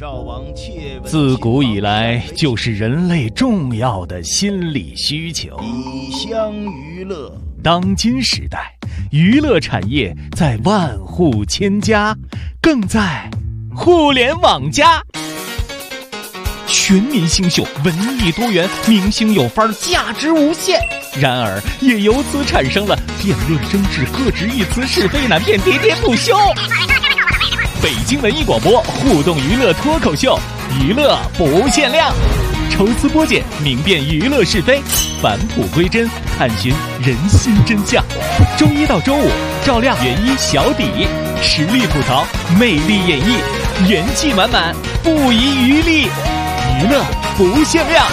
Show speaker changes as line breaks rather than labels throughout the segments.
自古以来就是人类重要的心理需求。
以乡娱乐，
当今时代，娱乐产业在万户千家，更在互联网加。全民新秀，文艺多元，明星有范儿，价值无限。然而，也由此产生了辩论争执、各执一词、是非难辨、喋喋不休。北京文艺广播互动娱乐脱口秀，娱乐不限量，抽丝剥茧，明辨娱乐是非，返璞归真，探寻人心真相。周一到周五，照亮原一小底，实力吐槽，魅力演绎，元气满满，不遗余力，娱乐不限量。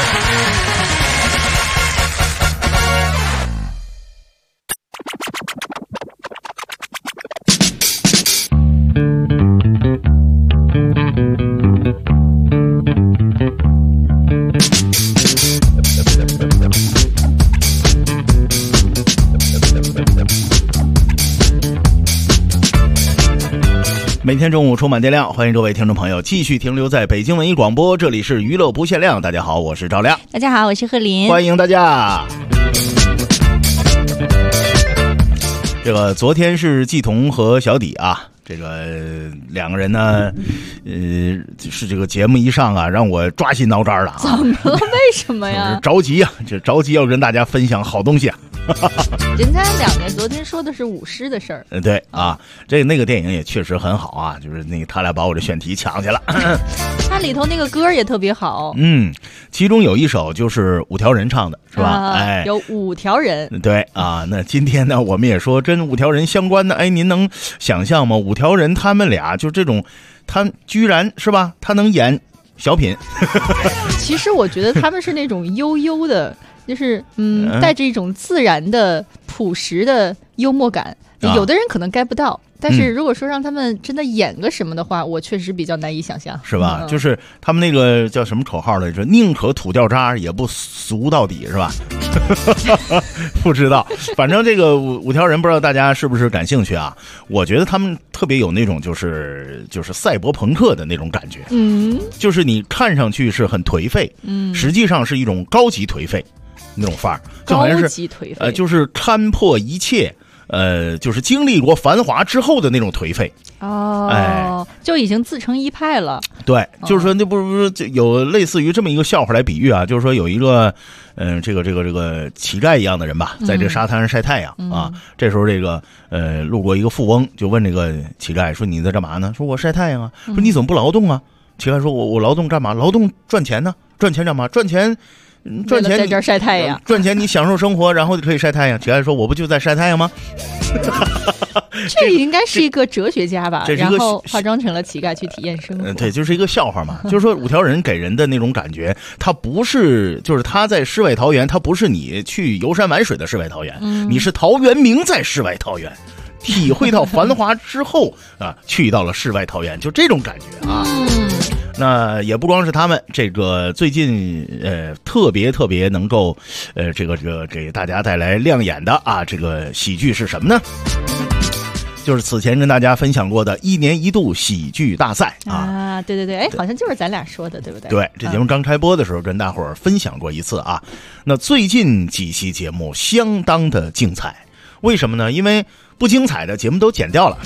每天中午充满电量，欢迎各位听众朋友继续停留在北京文艺广播，这里是娱乐不限量。大家好，我是赵亮。
大家好，我是贺林。
欢迎大家。这个昨天是季彤和小底啊，这个两个人呢，是这个节目一上啊，让我抓心挠肝了啊。
怎么了？为什么呀？
着急啊，这着急要跟大家分享好东西啊。
人家两个昨天说的是舞狮的事儿。
对啊，那个电影也确实很好啊，就是那个他俩把我的选题抢去了。
它里头那个歌也特别好。
其中有一首就是五条人唱的，是吧？
有五条人。
对啊，那今天呢，我们也说跟五条人相关的，您能想象吗？五条人他们俩就这种，他居然是吧？他能演小品。
其实我觉得他们是那种悠悠的。就是带着一种自然的朴实的幽默感，有的人可能 get 不到，但是如果说让他们真的演个什么的话，我确实比较难以想象，
是吧？就是他们那个叫什么口号来着？宁可吐掉渣也不俗到底，是吧？不知道，反正这个五条人不知道大家是不是感兴趣啊？我觉得他们特别有那种就是赛博朋克的那种感觉，就是你看上去是很颓废，实际上是一种高级颓废。那种范儿，就好像是就是看破一切，就是经历过繁华之后的那种颓废。
就已经自成一派了。对，
就是说那不是就有类似于这么一个笑话来比喻啊，就是说有一个这个乞丐一样的人吧，在这个沙滩上晒太阳啊。这时候这个路过一个富翁，就问这个乞丐说：“你在干嘛呢？”说：“我晒太阳啊。”说：“你怎么不劳动啊？”乞丐说：“我劳动干嘛？劳动赚钱呢？赚钱干嘛？赚钱
在这儿晒太阳，
赚钱你享受生活，然后就可以晒太阳。乞丐说：“我不就在晒太阳吗？”
这应该是一个哲学家吧？然后化妆成了乞丐去体验生活。
对，就是一个笑话嘛。就是说五条人给人的那种感觉，他不是就是他在世外桃源，他不是你去游山玩水的世外桃源，你是陶渊明在世外桃源。体会到繁华之后啊，去到了世外桃源，就这种感觉啊。那也不光是他们，这个最近特别能够这个给大家带来亮眼的啊，这个喜剧是什么呢？就是此前跟大家分享过的1年1度喜剧大赛啊。
对，好像就是咱俩说的，对不对？
对，这节目刚开播的时候跟大伙儿分享过一次啊。那最近几期节目相当的精彩，为什么呢？因为不精彩的节目都剪掉了。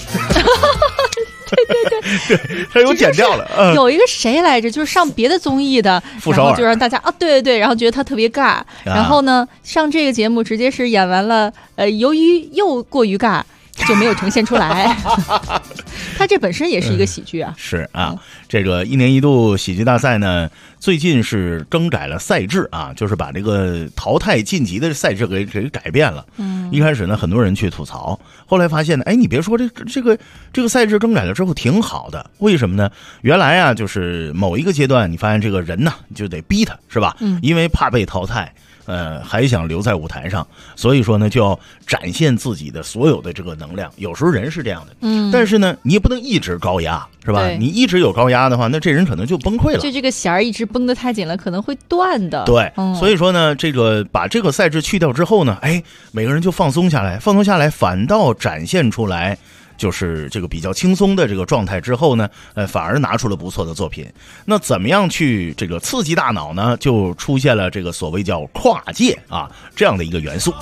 对，他有剪掉了。
有一个谁来着，就是上别的综艺的，然后就让大家对，然后觉得他特别尬，然后呢上这个节目直接是演完了，由于又过于尬，就没有呈现出来。他这本身也是一个喜剧啊。
是啊，这个1年1度喜剧大赛呢，最近是更改了赛制啊，就是把这个淘汰晋级的赛制给改变了。一开始呢，很多人去吐槽，后来发现呢，你别说这个赛制更改了之后挺好的。为什么呢？原来啊，就是某一个阶段，你发现这个人呢就得逼他，是吧？因为怕被淘汰。还想留在舞台上，所以说呢，就要展现自己的所有的这个能量。有时候人是这样的，但是呢，你也不能一直高压，是吧？你一直有高压的话，那这人可能就崩溃了。
就这个弦儿一直绷得太紧了，可能会断的。
对，所以说呢，这个把这个赛制去掉之后呢，每个人就放松下来，反倒展现出来就是这个比较轻松的这个状态之后呢，反而拿出了不错的作品。那怎么样去这个刺激大脑呢？就出现了这个所谓叫跨界啊这样的一个元素。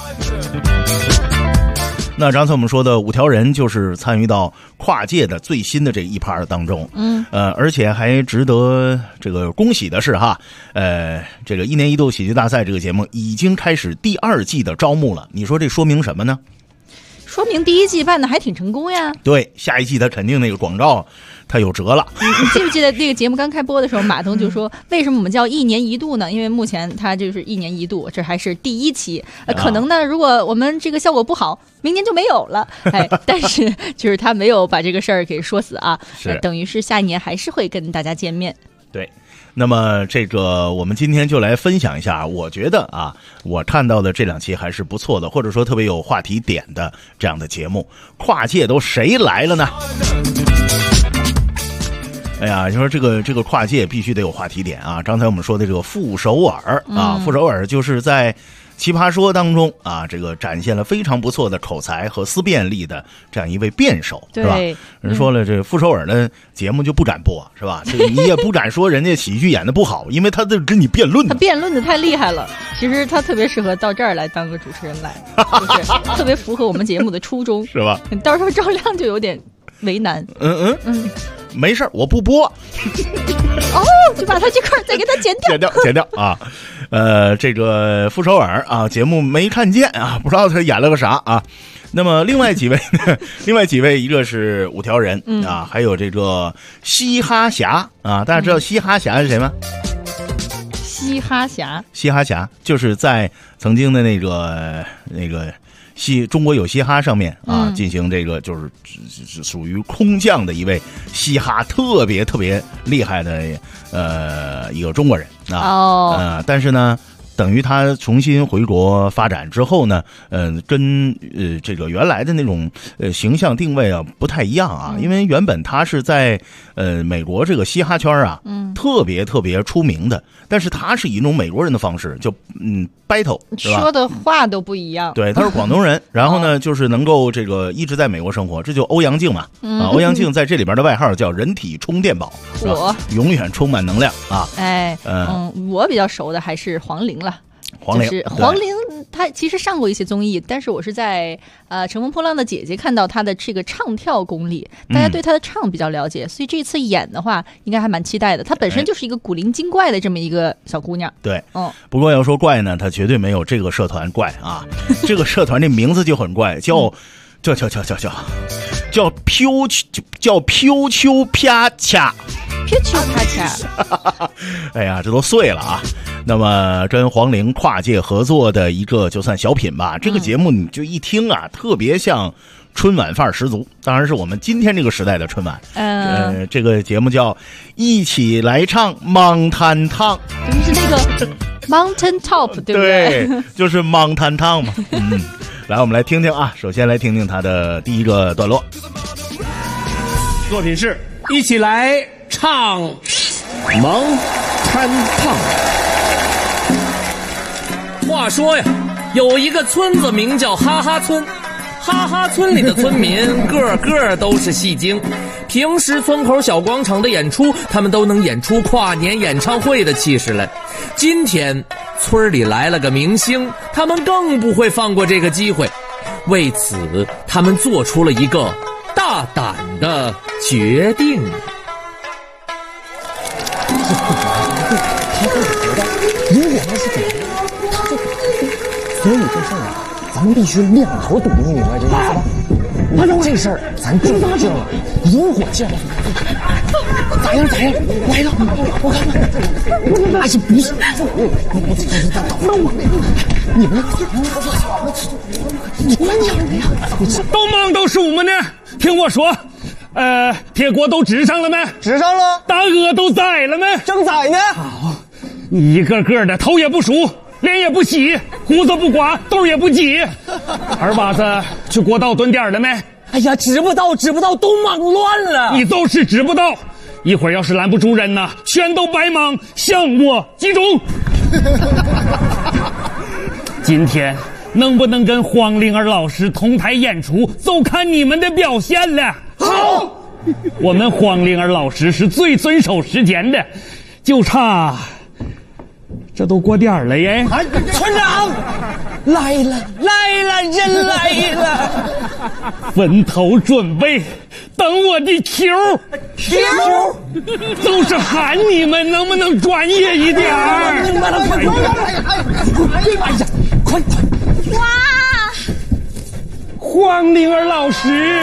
那刚才我们说的五条人就是参与到跨界的最新的这一趴当中，而且还值得这个恭喜的是哈，这个一年一度喜剧大赛这个节目已经开始第2季的招募了。你说这说明什么呢？
说明第1季办的还挺成功呀。
对，下一季他肯定那个广告他有辙了。
你记不记得那个节目刚开播的时候，马东就说为什么我们叫1年1度呢？因为目前它就是1年1度，这还是第1期，可能呢，如果我们这个效果不好，明年就没有了。但是就是他没有把这个事儿给说死啊，等于是下一年还是会跟大家见面。
对。那么这个我们今天就来分享一下，我觉得啊，我看到的这2期还是不错的，或者说特别有话题点的这样的节目。跨界都谁来了呢？哎呀，你说这个跨界必须得有话题点啊！刚才我们说的这个傅首尔啊，傅首尔就是在奇葩说当中啊，这个展现了非常不错的口才和思辨力的这样一位辩手，是吧？人说了，这傅首尔的节目就不敢播，是吧？这你也不敢说人家喜剧演的不好，因为他这跟你辩论，
他辩论的太厉害了。其实他特别适合到这儿来当个主持人来，就是特别符合我们节目的初衷，是吧？到时候赵亮就有点为难。
没事，我不播。
就把他这块再给他剪
掉啊。这个傅首尔啊，节目没看见啊，不知道他演了个啥啊。那么另外几位呢？一个是五条人啊，还有这个嘻哈侠啊。大家知道嘻哈侠是谁吗？
嘻哈侠
就是在曾经的那个中国有嘻哈上面啊，进行这个就是属于空降的一位嘻哈特别厉害的一个中国人啊，但是呢，等于他重新回国发展之后呢，跟这个原来的那种形象定位啊不太一样啊，因为原本他是在美国这个嘻哈圈啊，特别出名的，但是他是以一种美国人的方式，就battle，
说的话都不一样。
对，他是广东人，然后呢，就是能够这个一直在美国生活，这就欧阳靖嘛。欧阳靖在这里边的外号叫人体充电宝，永远充满能量啊。
我比较熟的还是黄龄了。
黄龄，
他其实上过一些综艺，但是我是在乘风破浪的姐姐看到他的这个唱跳功力，大家对他的唱比较了解，所以这次演的话应该还蛮期待的。他本身就是一个古灵精怪的这么一个小姑娘。
对，不过要说怪呢，他绝对没有这个社团怪啊。这个社团这名字就很怪，叫飘秋啪恰。哎呀，这都碎了啊！那么跟黄龄跨界合作的一个就算小品吧，这个节目你就一听啊，特别像春晚范儿十足，当然是我们今天这个时代的春晚。这个节目叫一起来唱 Mountain Town，
就是那个 Mountain Top， 对不对？
对，就是 Mountain Town 嘛。来，我们来听听啊，首先来听听他的第一个段落。
作品是一起来唱蒙滩烫。话说呀，有一个村子名叫哈哈村，哈哈村里的村民个个都是戏精，平时村口小广场的演出，他们都能演出跨年演唱会的气势来。今天村里来了个明星，他们更不会放过这个机会，为此他们做出了一个大胆的决定。
如果要是准的，他就所以这事儿啊，咱们必须两头堵，你明白这意思吧？这事儿咱就拿定了，引火箭咋样？来了，我看看，那是不是？你们你管点呢呀？
都忙到数么呢？听我说。铁锅都支上了没？
支上了。
大鹅都宰了没？
正宰呢。
好，一个个的头也不梳，脸也不洗，胡子不刮，兜也不挤。二娃子去过道蹲点了没？
哎呀，知不到，都忙乱了。
你就是知不到，一会儿要是拦不住人呐，全都白忙，向我集中。今天
能不能跟黄灵儿老师同台演出，就看你们的表现了。
好，
我们黄灵儿老师是最遵守时间的，就差这都过点了耶。
村长来了，人来了，
分头准备，等我的 Q， 就是喊你们能不能专业一点儿？
明白了，快！
哇，
黄灵儿老师。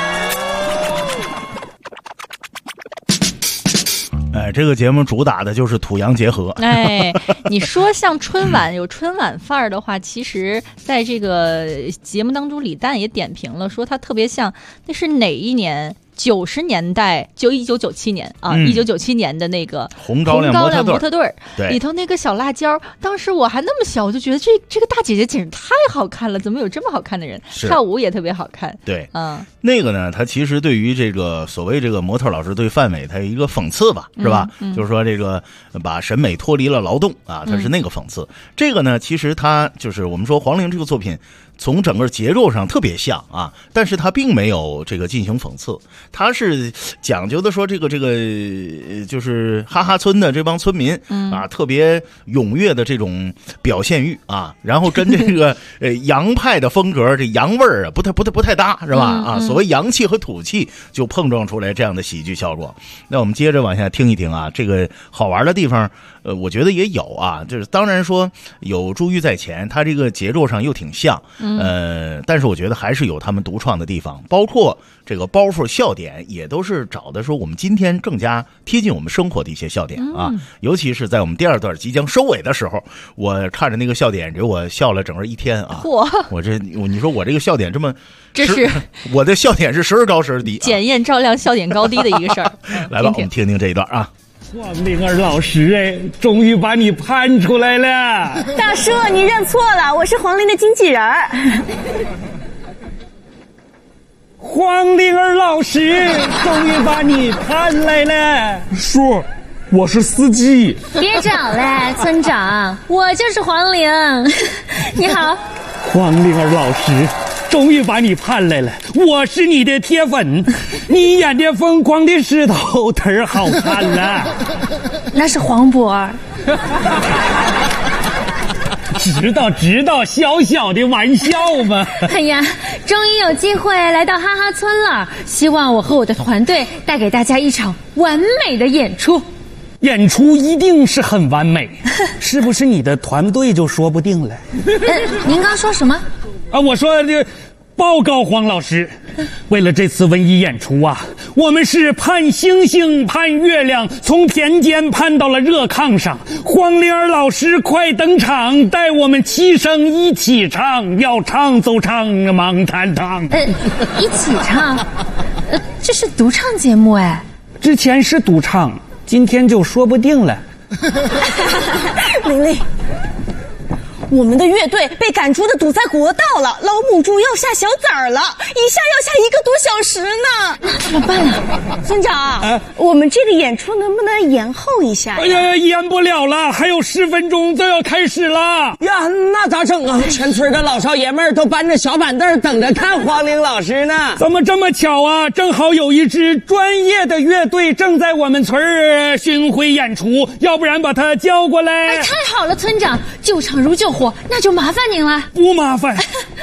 这个节目主打的就是土洋结合。
你说像春晚有春晚范儿的话，其实在这个节目当中，李诞也点评了，说他特别像，那是哪一年？90年代，就1997年啊，1997年的那个
红高粱模特队
里头那个小辣椒，当时我还那么小，我就觉得这个大姐姐简直太好看了，怎么有这么好看的人？跳舞也特别好看。
对，那个呢，他其实对于这个所谓这个模特老师对范伟，他有一个讽刺吧，是吧？就是说这个把审美脱离了劳动啊，他是那个讽刺。这个呢，其实他就是我们说黄龄这个作品。从整个结构上特别像啊，但是他并没有这个进行讽刺，他是讲究的说这个就是哈哈村的这帮村民啊，特别踊跃的这种表现欲啊，然后跟这个洋派的风格，这洋味儿啊不太搭，是吧？啊，所谓洋气和土气就碰撞出来这样的喜剧效果。那我们接着往下听一听啊，这个好玩的地方，我觉得也有啊，就是当然说有珠玉在前，他这个节奏上又挺像。但是我觉得还是有他们独创的地方，包括这个包袱笑点也都是找的说我们今天更加贴近我们生活的一些笑点啊，尤其是在我们第二段即将收尾的时候，我看着那个笑点给我笑了整个一天啊！你说我这个笑点这是我的笑点是时而高时而低，
检验照亮笑点高低的一个事儿。
来吧，我们听听这一段啊。
黄灵儿老师，终于把你盼出来了。
大叔，你认错了，我是黄龄的经纪人。
黄灵儿老师，终于把你盼来了。
叔，我是司机。
别找了，村长，我就是黄龄。你好，
黄灵儿老师。终于把你盼来了，我是你的铁粉，你演的《疯狂的石头》忒好看了。
那是黄渤儿。
知道，小小的玩笑嘛。
哎呀，终于有机会来到哈哈村了，希望我和我的团队带给大家一场完美的演出。
演出一定是很完美，是不是你的团队就说不定了？
您刚说什么？
我说报告黄老师，为了这次文艺演出啊，我们是盼星星盼月亮，从田间盼到了热炕上。黄灵儿老师快登场，带我们齐声一起唱，要唱就唱忙弹唱。
一起唱？这是独唱节目哎。
之前是独唱，今天就说不定了。
玲玲，我们的乐队被赶出的堵在国道了，老母猪要下小崽儿了，一下要下1个多小时呢。
那怎么办啊？
村长，我们这个演出能不能延后一下呀？
哎呀，延不了了，还有10分钟就要开始了
呀！那咋整啊？全村的老少爷们儿都搬着小板凳等着看黄龄老师呢。
怎么这么巧啊？正好有一支专业的乐队正在我们村儿巡回演出，要不然把他叫过来。
太好了，村长，救场如救火，那就麻烦您了。
不麻烦。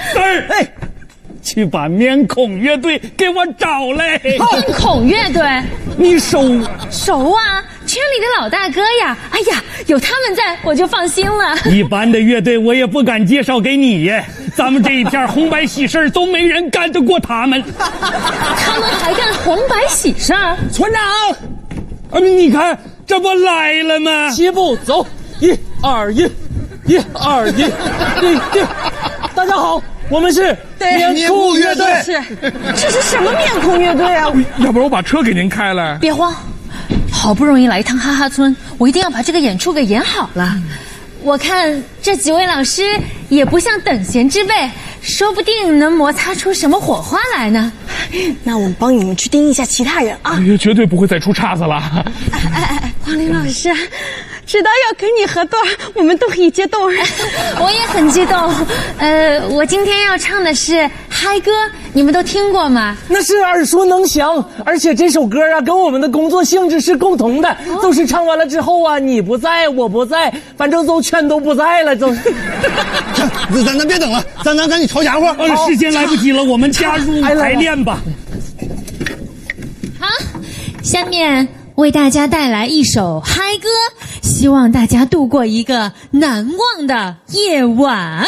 去把面孔乐队给我找来。
面孔乐队，
你熟
啊，圈里的老大哥呀。哎呀，有他们在我就放心了。
一般的乐队我也不敢介绍给你耶，咱们这一片红白喜事都没人干得过他们。
他们还干红白喜事？
村长，
你看这不来了吗？
齐步走，1、2、1，1、2、1，大家好，我们是
面孔乐队。
这是什么面孔乐队啊？
要不然我把车给您开了。
别慌，好不容易来一趟哈哈村，我一定要把这个演出给演好了。我看这几位老师也不像等闲之辈，说不定能摩擦出什么火花来呢。
那我们帮你们去盯一下其他人啊。
绝对不会再出岔子了。
黄龄老师， 知道要跟你合作，我们都很激动。
我也很激动。我今天要唱的是嗨歌，你们都听过吗？
那是耳熟能详，而且这首歌啊，跟我们的工作性质是共同的，就是唱完了之后啊，你不在，我不在，反正都全都不在了，都。
咱别等了，咱赶紧抄家伙。
时间来不及了，我们加入排练吧。
好，下面为大家带来一首嗨歌，希望大家度过一个难忘的夜晚。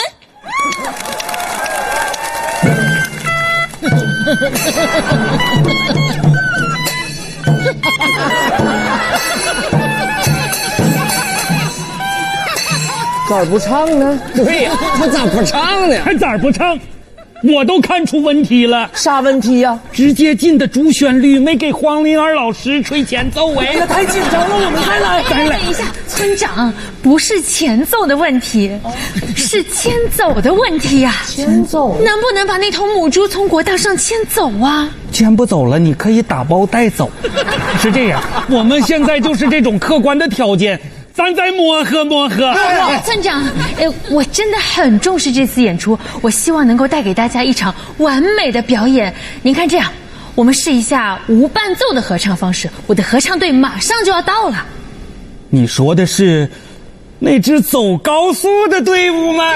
咋不唱呢？
对呀，他咋不唱呢？
还咋不唱？我都看出问题了。
啥问题呀？
直接进的主旋律没给黄灵儿老师吹前奏哎，
那太紧张了，我们再来。
等一下，村长，不是前奏的问题，是牵走的问题呀。
牵走？
能不能把那头母猪从国道上牵走啊？
牵不走了，你可以打包带走。是这样，我们现在就是这种客观的条件。咱再磨合磨合。
村长，我真的很重视这次演出，我希望能够带给大家一场完美的表演。您看这样，我们试一下无伴奏的合唱方式，我的合唱队马上就要到了。
你说的是那支走高速的队伍吗？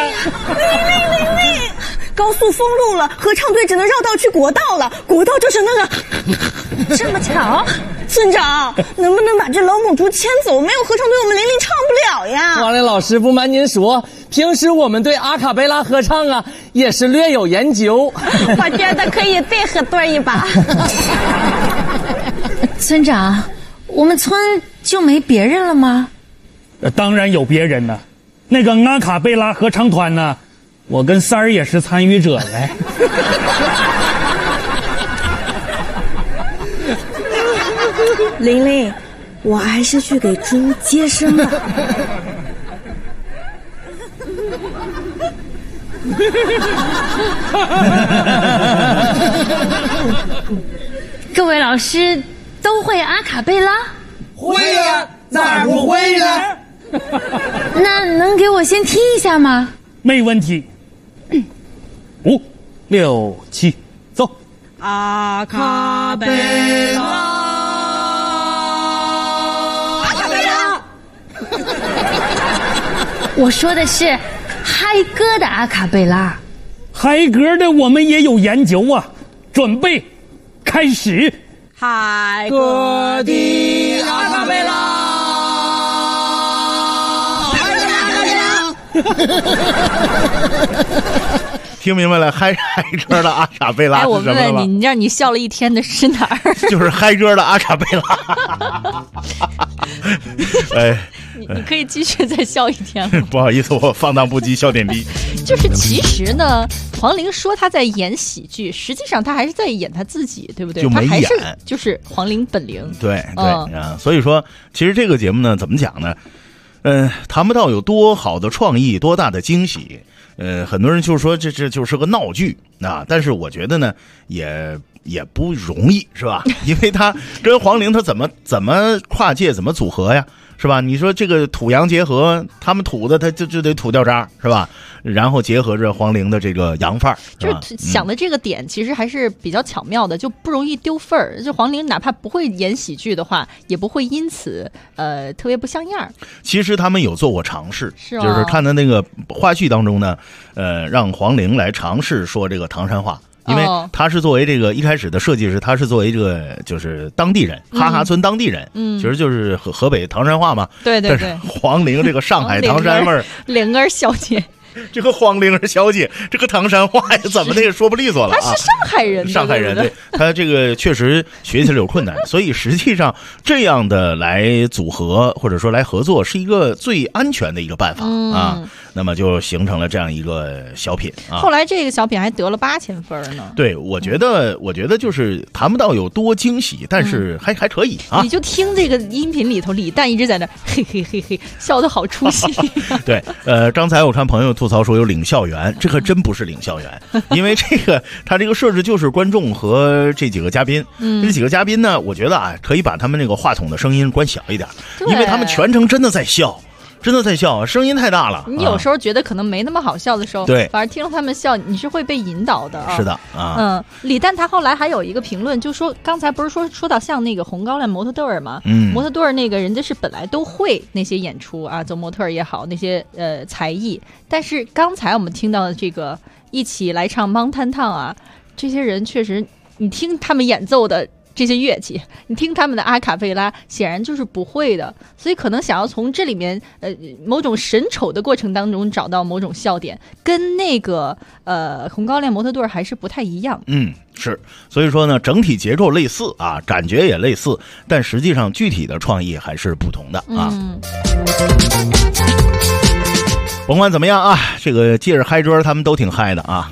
高速封路了，合唱队只能绕道去国道了，国道就是那个。
这么巧？
村长，能不能把这老母猪牵走？没有合唱队，我们玲玲唱不了呀。
黄玲老师，不瞒您说，平时我们对阿卡贝拉合唱啊也是略有研究。
我觉得可以再合作一把。
村长，我们村就没别人了吗？
当然有别人呢，那个阿卡贝拉合唱团呢，我跟三儿也是参与者嘞。
玲玲，我还是去给猪接生吧。
各位老师都会阿卡贝拉？
会呀，咋不会呢？
那能给我先听一下吗？
没问题。5、6、7，走。
阿卡贝拉，阿卡贝拉。
我说的是嗨歌的阿卡贝拉。
嗨歌的我们也有研究啊，准备，开始。
嗨歌的阿卡贝拉，
听明白了，嗨歌的阿卡贝拉是什么了吗？
我问问你，让你笑了一天的是哪儿？
就是嗨歌的阿卡贝拉。哎，
你可以继续再笑一天吗？
不好意思，我放荡不羁，笑点低。
就是其实呢，黄龄说他在演喜剧，实际上他还是在演他自己，对不对？
就没演，
他还是就是黄龄本灵。
对啊，所以说，其实这个节目呢，怎么讲呢？谈不到有多好的创意，多大的惊喜。很多人就说这就是个闹剧啊，但是我觉得呢，也不容易，是吧？因为他跟黄龄他怎么跨界，怎么组合呀？是吧？你说这个土洋结合，他们土的他就得土掉渣，是吧？然后结合着黄龄的这个洋范儿，
就是想的这个点其实还是比较巧妙的，就不容易丢份儿。就黄龄哪怕不会演喜剧的话，也不会因此特别不像样。
其实他们有做过尝试，
就是
看的那个话剧当中呢，让黄龄来尝试说这个唐山话。因为他是作为这个一开始的设计师，他是作为这个就是当地人，哈哈村当地人，其实就是河北唐山话嘛。
对对对。
黄龄这个上海唐山味儿，
灵儿小姐，
这个黄龄儿小姐，这个唐山话呀，怎么的也说不利索了啊。
他是上海人，
上海人，对，他这个确实学起来有困难，所以实际上这样的来组合或者说来合作是一个最安全的一个办法啊。 那么就形成了这样一个小品啊。
后来这个小品还得了8000分呢。
对，我觉得就是谈不到有多惊喜，但是还可以啊。
你就听这个音频里头，李诞一直在那嘿嘿嘿嘿笑得好出戏。
对，刚才我看朋友吐槽说有领校园，这可真不是领校园，因为他这个设置就是观众和这几个嘉宾，这几个嘉宾呢，我觉得啊，可以把他们那个话筒的声音关小一点，因为他们全程真的在笑。真的在笑，声音太大了。
你有时候觉得可能没那么好笑的时候，
对，
反而听着他们笑，你是会被引导的。
是的啊。
李诞他后来还有一个评论，就说刚才不是说到像那个红高粱模特队儿吗？模特队儿那个人家是本来都会那些演出啊，做模特儿也好，那些才艺。但是刚才我们听到的这个一起来唱《mang tan tang》啊，这些人确实，你听他们演奏的这些乐器，你听他们的阿卡贝拉，显然就是不会的，所以可能想要从这里面某种审丑的过程当中找到某种笑点，跟那个红高粱模特队还是不太一样。
是，所以说呢，整体结构类似啊，感觉也类似，但实际上具体的创意还是不同的啊。甭管怎么样啊，这个借着嗨歌，他们都挺嗨的啊。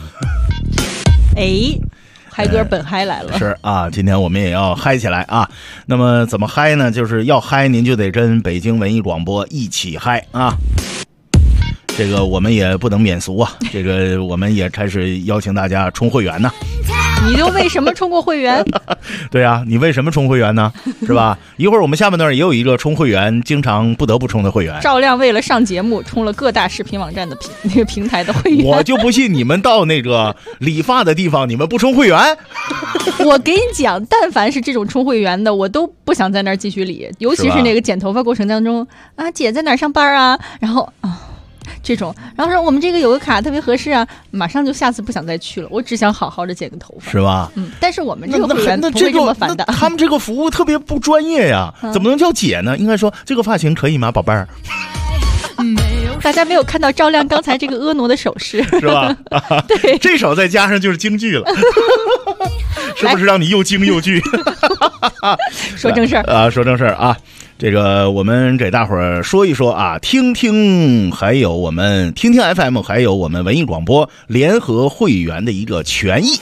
嗨歌本嗨来了，
是啊，今天我们也要嗨起来啊。那么怎么嗨呢？就是要嗨，您就得跟北京文艺广播一起嗨啊。这个我们也不能免俗啊，这个我们也开始邀请大家充会员呢。
你就为什么充过会员？
对啊，你为什么充会员呢？是吧？一会儿我们下半段也有一个充会员经常不得不充的会员。
赵亮为了上节目充了各大视频网站的那个平台的会员。
我就不信你们到那个理发的地方你们不充会员。
我给你讲，但凡是这种充会员的，我都不想在那儿继续理，尤其是那个剪头发过程当中啊，姐在哪儿上班啊？然后这种，然后说我们这个有个卡特别合适啊，马上就下次不想再去了。我只想好好的剪个头发，
是吧？
但是我们这个会员不会这么烦的。
他们这个服务特别不专业呀，怎么能叫姐呢？应该说这个发型可以吗，宝贝儿？
大家没有看到赵亮刚才这个婀娜的手势，
是吧？对，这手再加上就是京剧了，是不是让你又京又剧？
说正事儿
啊，说正事儿啊。这个我们给大伙儿说一说啊，听听 FM 还有我们文艺广播联合会员的一个权益。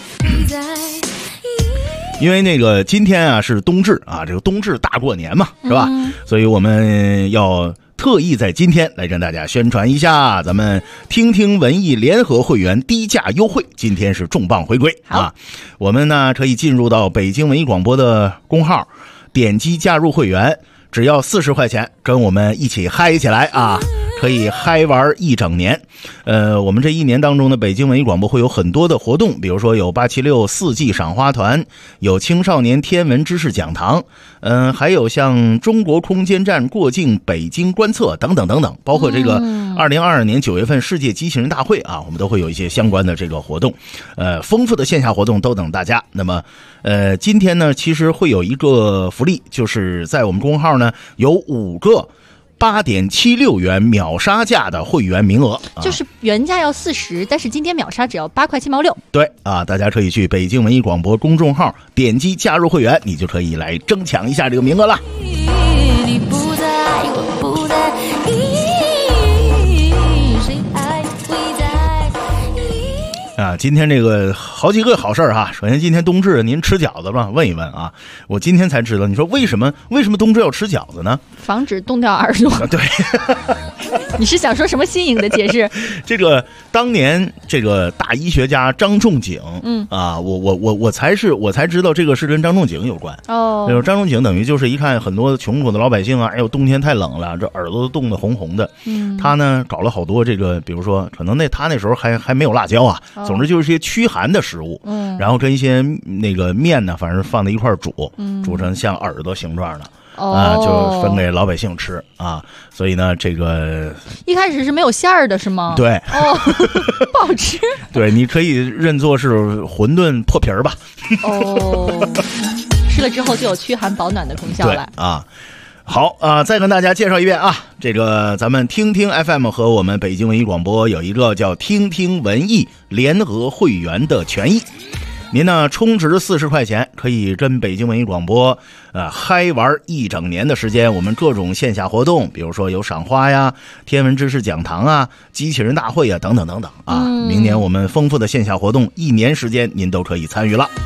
因为那个今天啊是冬至啊，这个冬至大过年嘛，是吧？所以我们要特意在今天来跟大家宣传一下咱们听听文艺联合会员低价优惠，今天是重磅回归啊！我们呢可以进入到北京文艺广播的公号，点击加入会员，只要40块钱，跟我们一起嗨起来啊！可以嗨玩一整年。我们这一年当中呢，北京文艺广播会有很多的活动，比如说有876四季赏花团，有青少年天文知识讲堂，还有像中国空间站过境北京观测等等等等，包括这个2022年9月份世界机器人大会啊，我们都会有一些相关的这个活动，丰富的线下活动都等大家。那么今天呢，其实会有一个福利，就是在我们公号呢有5个8.76元秒杀价的会员名额，
就是原价要40，但是今天秒杀只要8块7毛6。
对啊，大家可以去北京文艺广播公众号点击加入会员，你就可以来争抢一下这个名额了。你不在，我不在，谁爱会在啊，今天这个好几个好事儿哈。首先今天冬至，您吃饺子吗？问一问啊，我今天才知道，你说为什么冬至要吃饺子呢？
防止冻掉耳朵。
对。
你是想说什么新颖的解释？
这个当年这个大医学家张仲景，我才知道这个是跟张仲景有关哦。张仲景等于就是一看很多穷苦的老百姓啊，哎呦冬天太冷了，这耳朵都冻得红红的。他呢搞了好多这个，比如说可能他那时候还没有辣椒啊，总之就是一些驱寒的食物，然后跟一些那个面呢，反正放在一块煮成像耳朵形状的。就分给老百姓吃啊，所以呢，这个
一开始是没有馅儿的，是吗？
对，
不好吃。
对，你可以认作是馄饨破皮儿吧。
吃了之后就有驱寒保暖的功效了
啊。好啊，再跟大家介绍一遍啊，这个咱们听听 FM 和我们北京文艺广播有一个叫听听文艺联合会员的权益。 您呢充值40块钱，可以跟北京文艺广播嗨玩1整年的时间。我们各种线下活动，比如说有赏花呀、天文知识讲堂啊、机器人大会啊等等等等啊。明年我们丰富的线下活动1年时间您都可以参与了。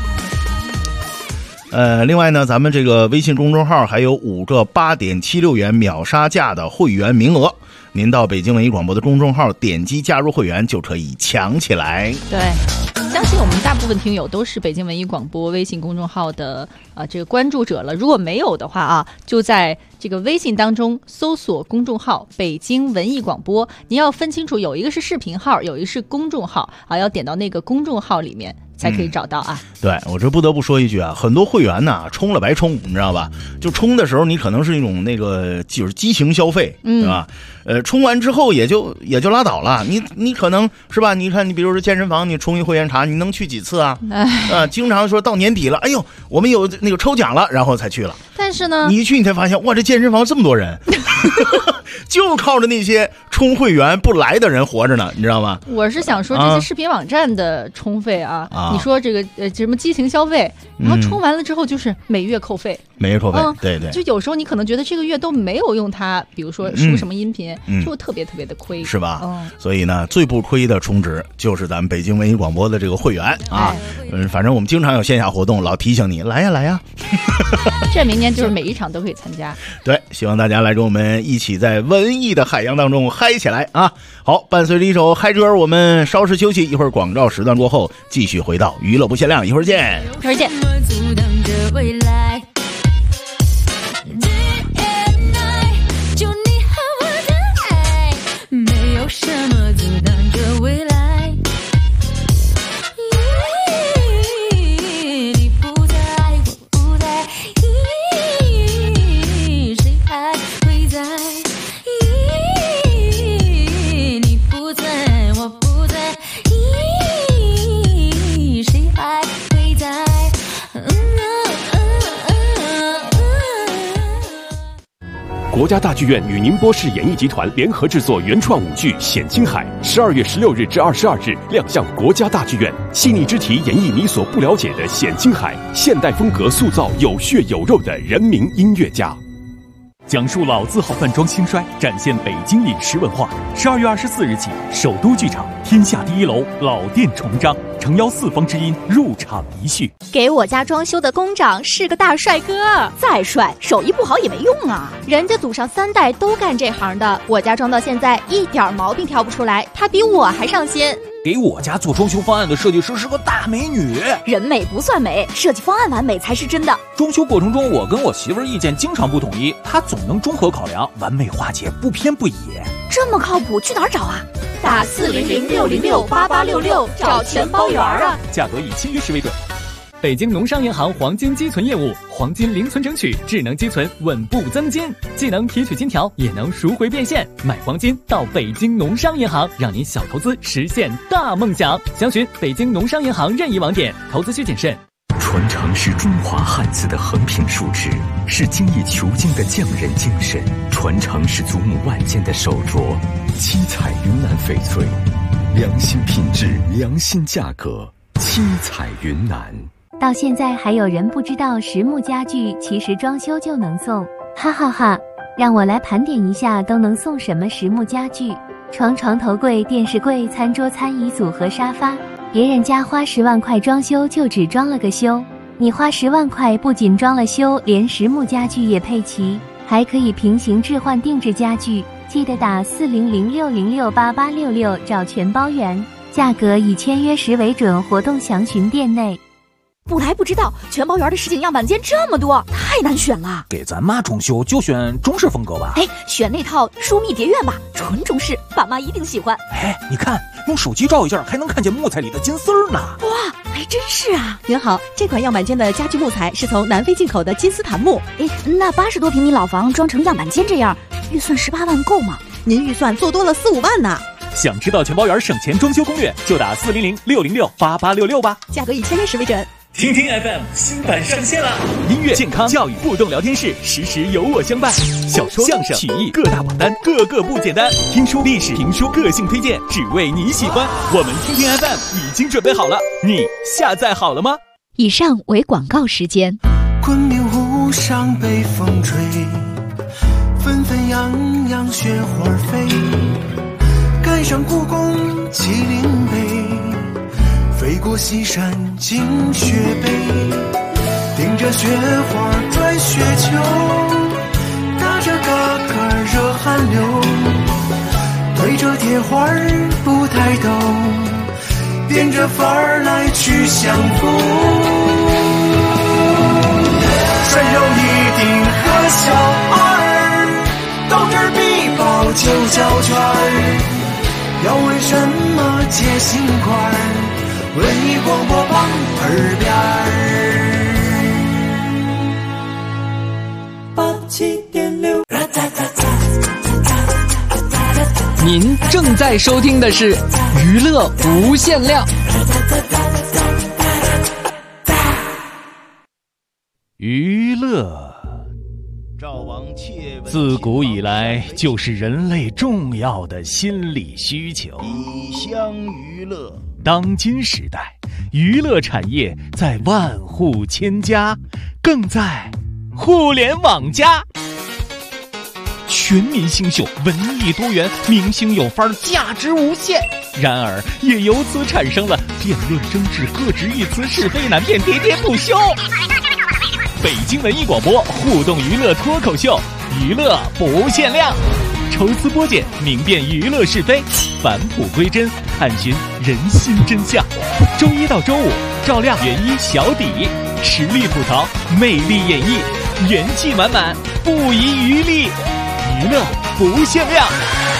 另外呢，咱们这个微信公众号还有5个8.76元秒杀价的会员名额，您到北京文艺广播的公众号点击加入会员就可以抢起来。
对，相信我们大部分听友都是北京文艺广播微信公众号的这个关注者了。如果没有的话啊，就在这个微信当中搜索公众号北京文艺广播，您要分清楚，有一个是视频号，有一个是公众号啊，要点到那个公众号里面才可以找到啊。
对，我这不得不说一句啊，很多会员呢充了白充，你知道吧？就充的时候你可能是一种那个就是激情消费，对吧？充完之后也就拉倒了。你可能是吧？你看你比如说健身房，你充一会员卡，你能去几次啊？经常说到年底了，哎呦，我们有那个抽奖了，然后才去了。
但是呢，
你一去你才发现，哇，这健身房这么多人，就靠着那些充会员不来的人活着呢，你知道吗？
我是想说这些视频网站的充费啊，你说这个什么激情消费，然后充完了之后就是每月扣费，
每月扣费，对对。
就有时候你可能觉得这个月都没有用它，比如说输什么音频，就特别特别的亏，
是吧？所以呢，最不亏的充值就是咱们北京文艺广播的这个会员啊。反正我们经常有线下活动，老提醒你来呀来呀。
这明年就是每一场都可以参加。
对，希望大家来跟我们一起在文艺的海洋当中嗨起来啊！好，伴随着一首嗨歌，我们稍事休息，一会儿广告时段过后继续回到娱乐不限量，一会儿见。
一会儿见。
没有什么阻挡着未来。你不在，我不在，谁还会在？你不在，我不在，谁还会在？
国家大剧院与宁波市演艺集团联合制作原创舞剧《显青海》，12月16日至22日亮相国家大剧院。细腻之题演绎你所不了解的显青海，现代风格塑造有血有肉的人民音乐家。
讲述老字号饭庄兴衰，展现北京饮食文化。12月24日起，首都剧场天下第一楼老店重张，诚邀四方之音入场一叙。
给我家装修的工长是个大帅哥，再帅手艺不好也没用啊，人家祖上3代都干这行的，我家装到现在一点毛病挑不出来，他比我还上心。
给我家做装修方案的设计师是个大美女，
人美不算美，设计方案完美才是真的。
装修过程中，我跟我媳妇儿意见经常不统一，她总能综合考量，完美化解，不偏不倚。
这么靠谱，去哪儿找啊？打400-606-8866找全包圆啊！
价格以签约时为准。北京农商银行黄金积存业务，黄金零存整取，智能积存，稳步增金，既能提取金条，也能赎回变现。买黄金到北京农商银行，让您小投资实现大梦想。详询北京农商银行任意网点，投资需谨慎。
传承是中华汉字的横平竖直，是精益求精的匠人精神；传承是祖母万件的手镯，七彩云南翡翠，良心品质，良心价格，七彩云南。
到现在还有人不知道实木家具其实装修就能送，哈哈哈！让我来盘点一下都能送什么实木家具：床、床头柜、电视柜、餐桌、餐椅组合、沙发。别人家花10万块装修就只装了个修，你花10万块不仅装了修，连实木家具也配齐，还可以平行置换定制家具。记得打400-606-8866找全包圆，价格以签约时为准，活动详询店内。
不来不知道，全包圆的实景样板间这么多，太难选了。
给咱妈装修就选中式风格吧。
选那套疏密蝶院吧，纯中式，爸妈一定喜欢。
你看，用手机照一下，还能看见木材里的金丝儿呢。
哇，还真是啊！
您好，这款样板间的家具木材是从南非进口的金丝檀木。
那80多平米老房装成样板间这样，预算18万够吗？
您预算做多了4-5万呢。
想知道全包圆省钱装修攻略，就打400-606-8866吧。
价格以签约时为准。
听听 FM 新版上线了，音乐、健康、教育、互动聊天室，时时有我相伴。小说、相声、曲艺各大榜单，个个不简单。听书、历史、评书，个性推荐，只为你喜欢。我们听听 FM 已经准备好了，你下载好了吗？
以上为广告时间。
昆明湖上北风吹，纷纷扬扬雪花飞，赶上故宫麒麟碑，飞过西山进雪北，顶着雪花转雪球，打着嘎嘎热汗流，对着铁花不抬头，变着法儿来去相逢。穿上一顶和小二，到这儿必报就交圈儿，要问什么接心块儿，文艺广播榜耳边儿87.6。
您正在收听的是娱乐无限量。
娱乐自古以来就是人类重要的心理需求。
以相娱乐，
当今时代，娱乐产业在万户千家，更在互联网加。全民新秀，文艺多元，明星有范儿，价值无限。然而，也由此产生了辩论争执、各执一词、是非难辨、喋喋不休。北京文艺广播互动娱乐脱口秀，娱乐不限量，抽丝剥茧，明辨娱乐是非，返璞归真，探寻人心真相。周一到周五，照亮原一小底，实力吐槽，魅力演绎，元气满满，不遗余力，娱乐不限量。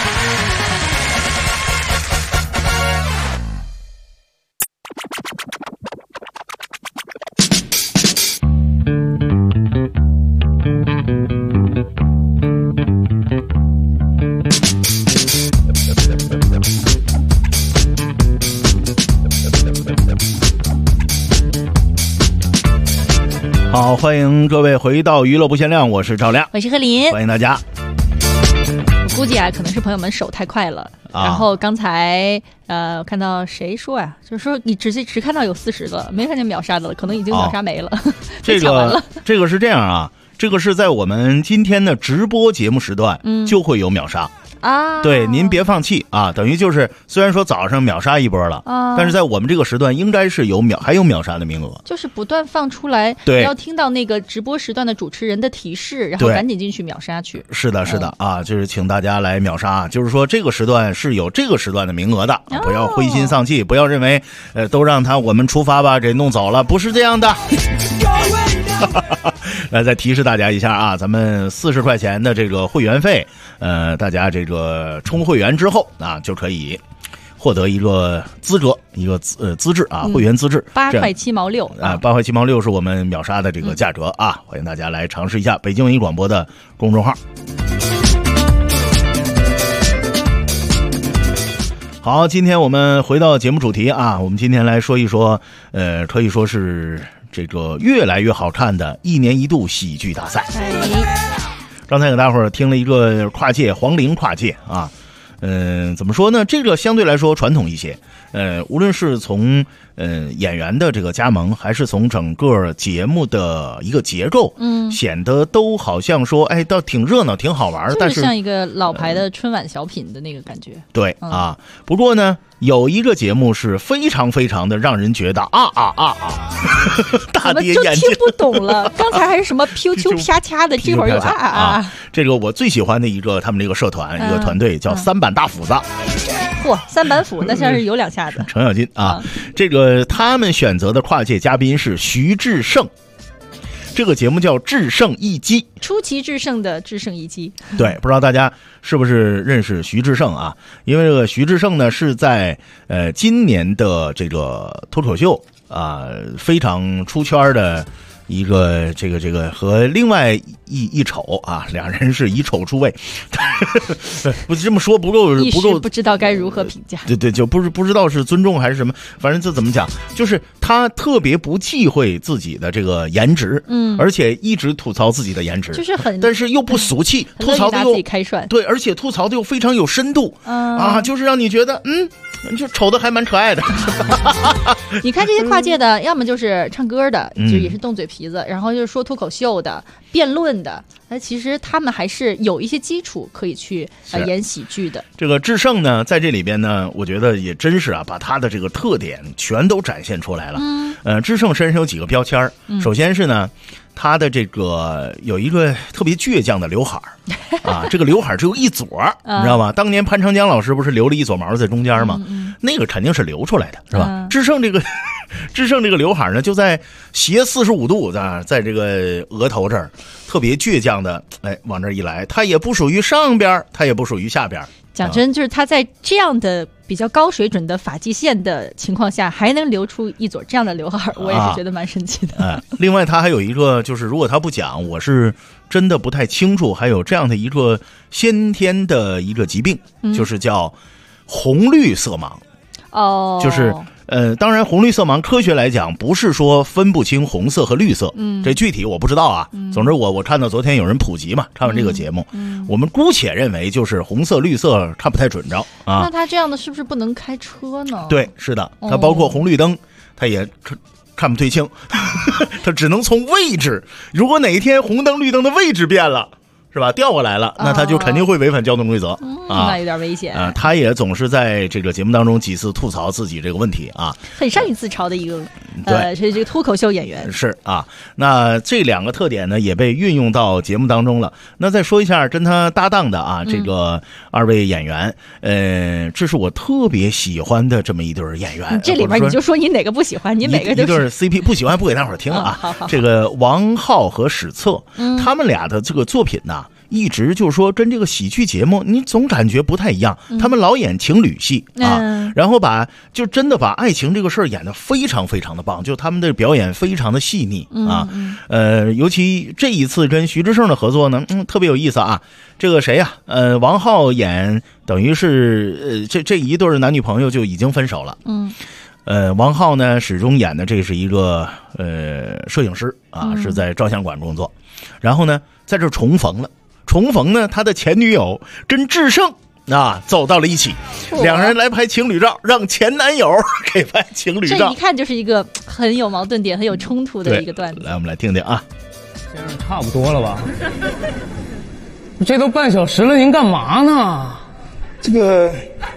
好，欢迎各位回到娱乐不限量，我是赵亮，
我是贺林，
欢迎大家。
我估计啊，可能是朋友们手太快了，然后刚才我看到谁说呀，就是说你只看到有40个，没看见秒杀的了，可能已经秒杀没了，
这个是这样啊，这个是在我们今天的直播节目时段，就会有秒杀。
啊，
对，您别放弃啊！等于就是虽然说早上秒杀一波了，但是在我们这个时段应该是还有秒杀的名额，
就是不断放出来，
对，
要听到那个直播时段的主持人的提示，然后赶紧进去秒杀去。
是的，是的啊，就是请大家来秒杀，就是说这个时段是有这个时段的名额的，不要灰心丧气，不要认为都让我们出发吧给弄走了，不是这样的。来，再提示大家一下啊，咱们40块钱的这个会员费，大家这个充会员之后啊，就可以获得一个资质啊，会员资质
8块7毛6
啊，8块7毛6是我们秒杀的这个价格啊，欢迎大家来尝试一下北京文艺广播的公众号。好，今天我们回到节目主题啊，我们今天来说一说，可以说是这个越来越好看的1年1度喜剧大赛。刚才给大伙儿听了一个跨界黄龄跨界啊，怎么说呢？这个相对来说传统一些，无论是从演员的这个加盟，还是从整个节目的一个结构，显得都好像说，哎，倒挺热闹，挺好玩，但是
像一个老牌的春晚小品的那个感觉。
对啊，不过呢，有一个节目是非常非常的让人觉得大跌眼镜，
就听不懂了。刚才还是什么 PQ 啪嚓的，这会儿有
这个我最喜欢的一个他们这个社团一个团队叫3板大斧子。
嚯，3板斧那像是有2下子。
程咬金啊，这个他们选择的跨界嘉宾是徐志胜。这个节目叫智胜一击，
出奇制胜的智胜一击。
对，不知道大家是不是认识徐志胜啊？因为这个徐志胜呢是在今年的这个脱口秀啊非常出圈的一个这个和另外一丑啊，两人是以丑出位，不这么说不够，
不知道该如何评价。
对，就不知道是尊重还是什么，反正这怎么讲，就是他特别不忌讳自己的这个颜值，而且一直吐槽自己的颜值，
就是
但是又不俗气，吐槽的又
自己开涮，
对，而且吐槽的又非常有深度，就是让你觉得就丑的还蛮可爱的。
你看这些跨界的，要么就是唱歌的，就也是动嘴皮子，然后就是说脱口秀的、辩论的，其实他们还是有一些基础可以去演喜剧的。
这个智胜呢，在这里边呢，我觉得也真是把他的这个特点全都展现出来了。智胜身上有几个标签，首先是呢，他的这个有一个特别倔强的刘海啊，这个刘海只有一撮，你知道吗？当年潘长江老师不是留了一撮毛在中间吗？那个肯定是留出来的，是吧？智胜这个刘海呢，就在斜45度，在这个额头这儿，特别倔强的，往这一来，它也不属于上边，它也不属于下边。
讲真，就是他在这样的比较高水准的发际线的情况下，还能留出一撮这样的刘海，我也是觉得蛮神奇的。
另外，他还有一个，就是如果他不讲，我是真的不太清楚，还有这样的一个先天的一个疾病，就是叫红绿色盲。就是当然红绿色盲科学来讲不是说分不清红色和绿色，这具体我不知道啊。总之我看到昨天有人普及嘛，看完这个节目，我们姑且认为就是红色绿色看不太准着啊。
那他这样的是不是不能开车呢？
对，是的，他包括红绿灯他也看不对清，他只能从位置，如果哪一天红灯绿灯的位置变了，是吧？调过来了，那他就肯定会违反交通规则
那有点危险
啊。他也总是在这个节目当中几次吐槽自己这个问题啊，
很善于自嘲的一个这个脱口秀演员
是啊。那这两个特点呢，也被运用到节目当中了。那再说一下跟他搭档的这个二位演员，这是我特别喜欢的这么一对演员。
这里边你就说你哪个不喜欢，你每个都
一对 CP 不喜欢不给大伙儿听啊。
好
这个王浩和史策，他们俩的这个作品呢，一直就是说跟这个喜剧节目你总感觉不太一样，他们老演情侣戏然后就真的把爱情这个事儿演得非常非常的棒，就他们的表演非常的细腻尤其这一次跟徐志胜的合作呢，特别有意思啊。这个谁呀？王浩演等于是这一对男女朋友就已经分手了。王浩呢始终演的这是一个摄影师是在照相馆工作，然后呢在这重逢呢，他的前女友跟智胜走到了一起，两人来拍情侣照，让前男友给拍情侣照。
这一看就是一个很有矛盾点、很有冲突的一个段子。
来，我们来听听啊。
先生，差不多了吧？这都半小时了，您干嘛呢？
这个，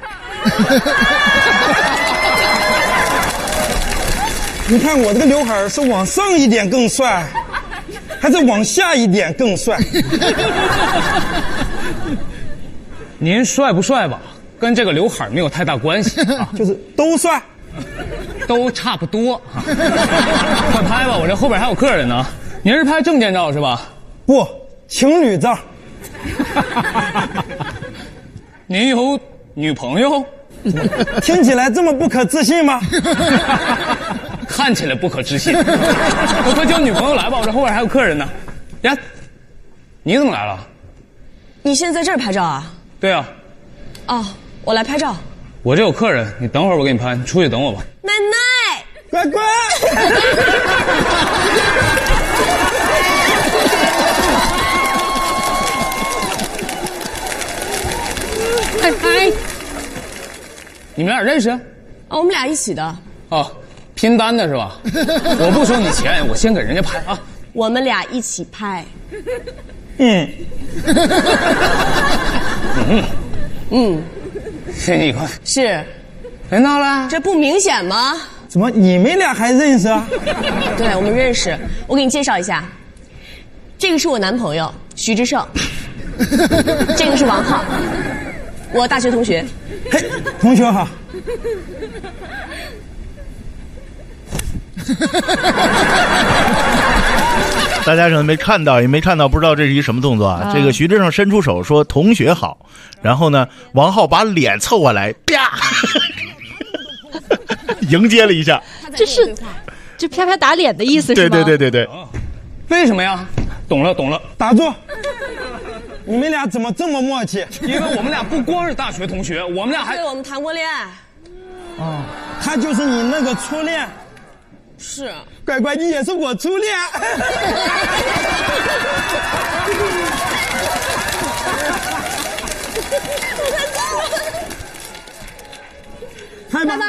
你看我这个刘海是往上一点更帅，还是往下一点更帅？
您帅不帅吧，跟这个刘海没有太大关系
就是都帅，
都差不多快拍吧，我这后边还有客人呢。您是拍证件照是吧？
不，情侣照。
您有女朋友？
听起来这么不可置信吗？
看起来不可置信。我快叫女朋友来吧，我这后边还有客人呢。呀，你怎么来了？
你现在在这儿拍照啊？
对啊。
哦，我来拍照。
我这有客人，你等会儿我给你拍，你出去等我吧。
奶奶，
乖乖。
嗨，你们俩认识？
我们俩一起的。
拼单的是吧？我不收你钱，我先给人家拍啊。
我们俩一起拍。
谢谢你快。
是。
别闹了，
这不明显吗？
怎么你们俩还认识啊？
对，我们认识。我给你介绍一下，这个是我男朋友徐志胜，这个是王浩，我大学同学。
嘿，同学好。
大家可能没看到，不知道这是一什么动作啊？这个徐志胜伸出手说同学好，然后呢，王浩把脸凑过来，啪，迎接了一下。
就啪啪打脸的意思是吗？
对，
为什么呀？懂了，
打住！你们俩怎么这么默契？
因为我们俩不光是大学同学，我们俩还
对，我们谈过恋爱。
哦，他就是你那个初恋。
是。
乖乖，你也是我初恋。拍吧。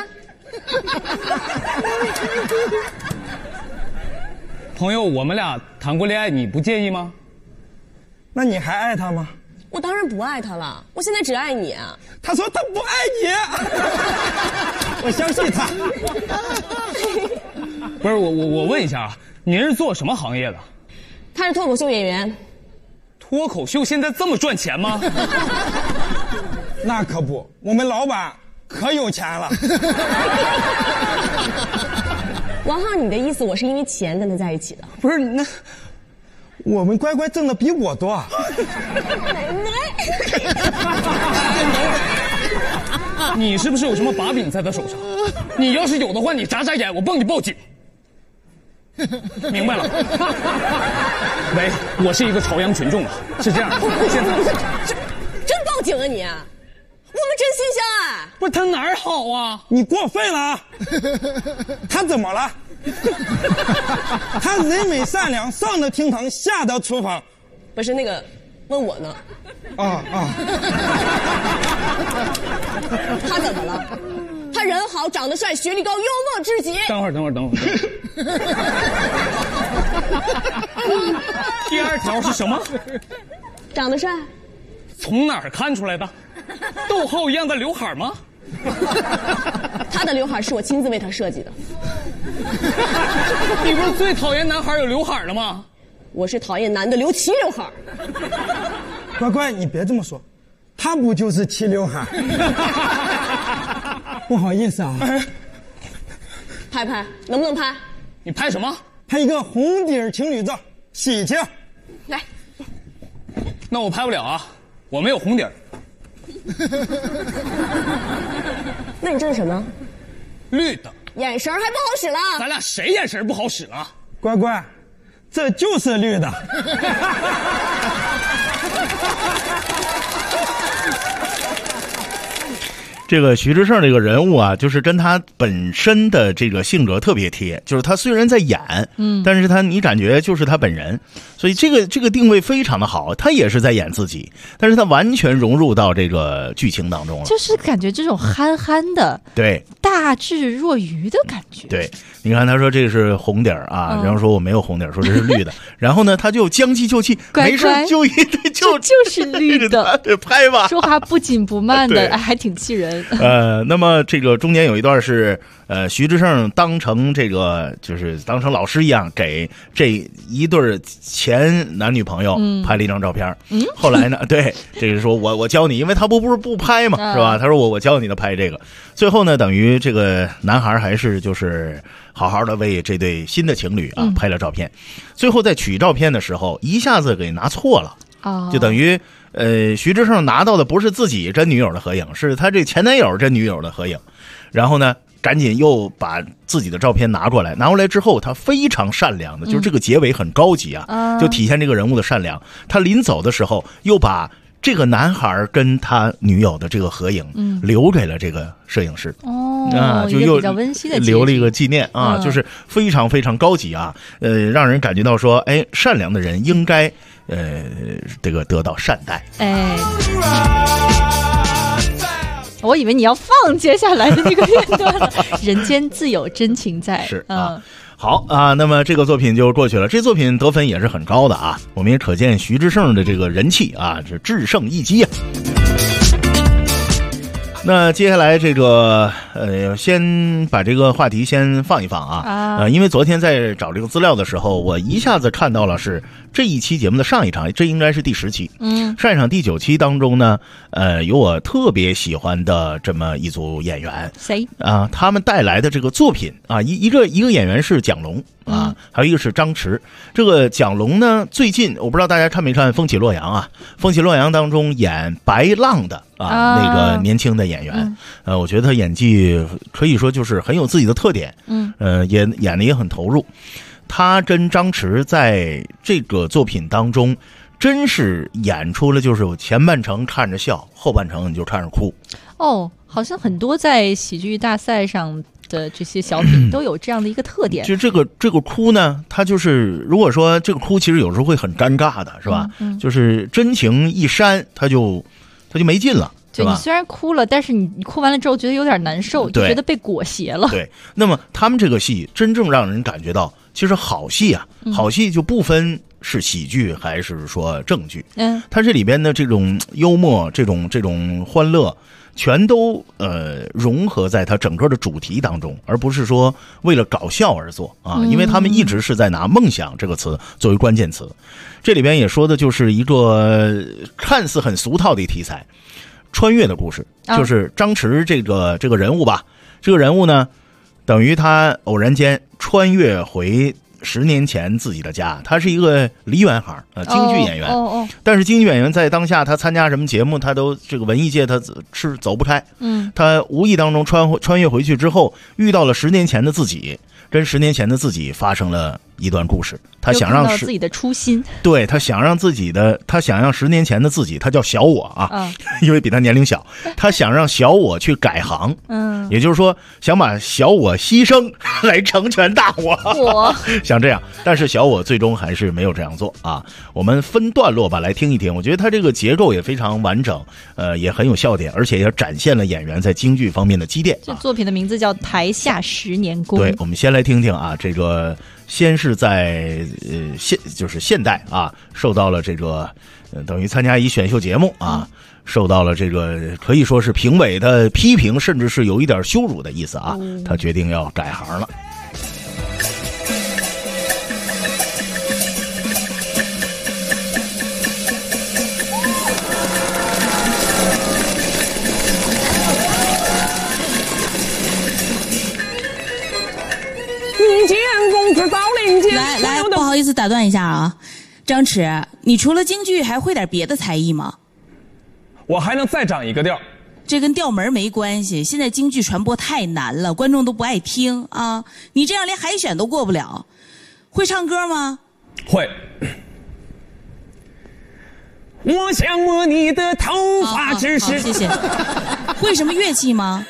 朋友，我们俩谈过恋爱，你不介意吗？
那你还爱他吗？
我当然不爱他了，我现在只爱你。
他说他不爱你，我相信他。
不是我问一下啊，您是做什么行业的？
他是脱口秀演员。
脱口秀现在这么赚钱吗？
那可不，我们老板可有钱了。
王浩，你的意思我是因为钱跟他在一起的？
不是，那我们乖乖挣的比我多。
你是不是有什么把柄在他手上？你要是有的话，你眨眨眼，我帮你报警。明白了。喂，我是一个朝阳群众啊，是这样的。现在
真报警啊你！我们真心相爱。
不是他哪儿好啊？
你过分了啊！他怎么了？他人美善良，上得厅堂，下得厨房。
不是那个，问我呢。他怎么了？他人好，长得帅，学历高，幽默至极。
等会儿。第二条是什么？
长得帅。
从哪儿看出来的？逗号一样的刘海吗？
他的刘海是我亲自为他设计的。
你不是最讨厌男孩有刘海的吗？
我是讨厌男的留齐刘海。
乖乖，你别这么说，他不就是齐刘海？不好意思啊。
拍，能不能拍？
你拍什么？
拍一个红底情侣照，喜庆。
来。
那我拍不了啊，我没有红底儿。
那你这是什么？
绿的。
眼神还不好使了。
咱俩谁眼神不好使了？
乖乖，这就是绿的。
这个徐志胜这个人物啊，就是跟他本身的这个性格特别贴，就是他虽然在演，但是你感觉就是他本人，所以这个定位非常的好，他也是在演自己，但是他完全融入到这个剧情当中了，
就是感觉这种憨憨的，
对，
大智若愚的感觉。
对，你看他说这是红底儿啊，然后说我没有红底儿，说这是绿的，然后呢他就将计就计，没事
就是绿的，
对，拍吧，
说话不紧不慢的，还挺气人。
那么这个中间有一段是徐志胜当成老师一样，给这一对前男女朋友拍了一张照片。后来呢，对，这个说我教你，因为他不是不拍嘛，是吧？他说我教你的拍这个。最后呢，等于这个男孩还是就是好好的为这对新的情侣啊拍了照片。最后在取照片的时候，一下子给拿错了，就等于。徐志胜拿到的不是自己真女友的合影，是他这前男友真女友的合影，然后呢，赶紧又把自己的照片拿过来之后，他非常善良的，就是这个结尾很高级啊，就体现这个人物的善良。他临走的时候，又把这个男孩跟他女友的这个合影留给了这个摄影师。就又
比较温馨的
留了一个纪念啊，就是非常非常高级啊，让人感觉到说，哎，善良的人应该这个得到善待。
我以为你要放接下来的那个片段了。人间自有真情在。
是啊。好啊，那么这个作品就过去了。这作品得分也是很高的啊，我们也可见徐志胜的这个人气啊，是制胜一击啊。那接下来这个先把这个话题先放一放啊，因为昨天在找这个资料的时候，我一下子看到了是这一期节目的上一场，这应该是第10期。上一场第9期当中呢，有我特别喜欢的这么一组演员，
谁
啊？他们带来的这个作品啊，一个演员是蒋龙啊，还有一个是张弛。这个蒋龙呢，最近我不知道大家看没看《风起洛阳》啊，《风起洛阳》当中演白浪的那个年轻的演员，我觉得他演技戏可以说就是很有自己的特点，也演的也很投入。他跟张弛在这个作品当中，真是演出了就是前半程看着笑，后半程你就看着哭。
哦，好像很多在喜剧大赛上的这些小品都有这样的一个特点。
就这个哭呢，它就是如果说这个哭其实有时候会很尴尬的，是吧？就是真情一删，它就没劲了。
就你虽然哭了，但是你哭完了之后觉得有点难受，就觉得被裹挟了。
对，那么他们这个戏真正让人感觉到，其实好戏啊，好戏就不分是喜剧还是说正剧，它这里边的这种幽默、这种欢乐，全都融合在它整个的主题当中，而不是说为了搞笑而做啊。因为他们一直是在拿梦想这个词作为关键词，这里边也说的就是一个看似很俗套的题材。穿越的故事，就是张弛这个人物吧。这个人物呢，等于他偶然间穿越回10年前自己的家。他是一个梨园行京剧演员。但是京剧演员在当下，他参加什么节目，他都这个文艺界他是走不开。他无意当中穿越回去之后，遇到了10年前的自己，跟10年前的自己发生了一段故事。他想让
自己的初心，
对，他想让10年前的自己，他叫小我啊，因为比他年龄小，他想让小我去改行，也就是说想把小我牺牲来成全大我，想这样，但是小我最终还是没有这样做啊。我们分段落吧来听一听，我觉得他这个结构也非常完整，也很有笑点，而且也展现了演员在京剧方面的积淀。
这作品的名字叫《台下10年功》。
对，我们先来听听啊，这个先是在现代啊，受到了这个等于参加一选秀节目啊，受到了这个可以说是评委的批评，甚至是有一点羞辱的意思啊。他决定要改行了。
来，不好意思打断一下啊，张弛，你除了京剧还会点别的才艺吗？
我还能再长一个调。
这跟调门没关系，现在京剧传播太难了，观众都不爱听啊。你这样连海选都过不了。会唱歌吗？
会。我想摸你的头发，只是……
谢谢。会什么乐器吗？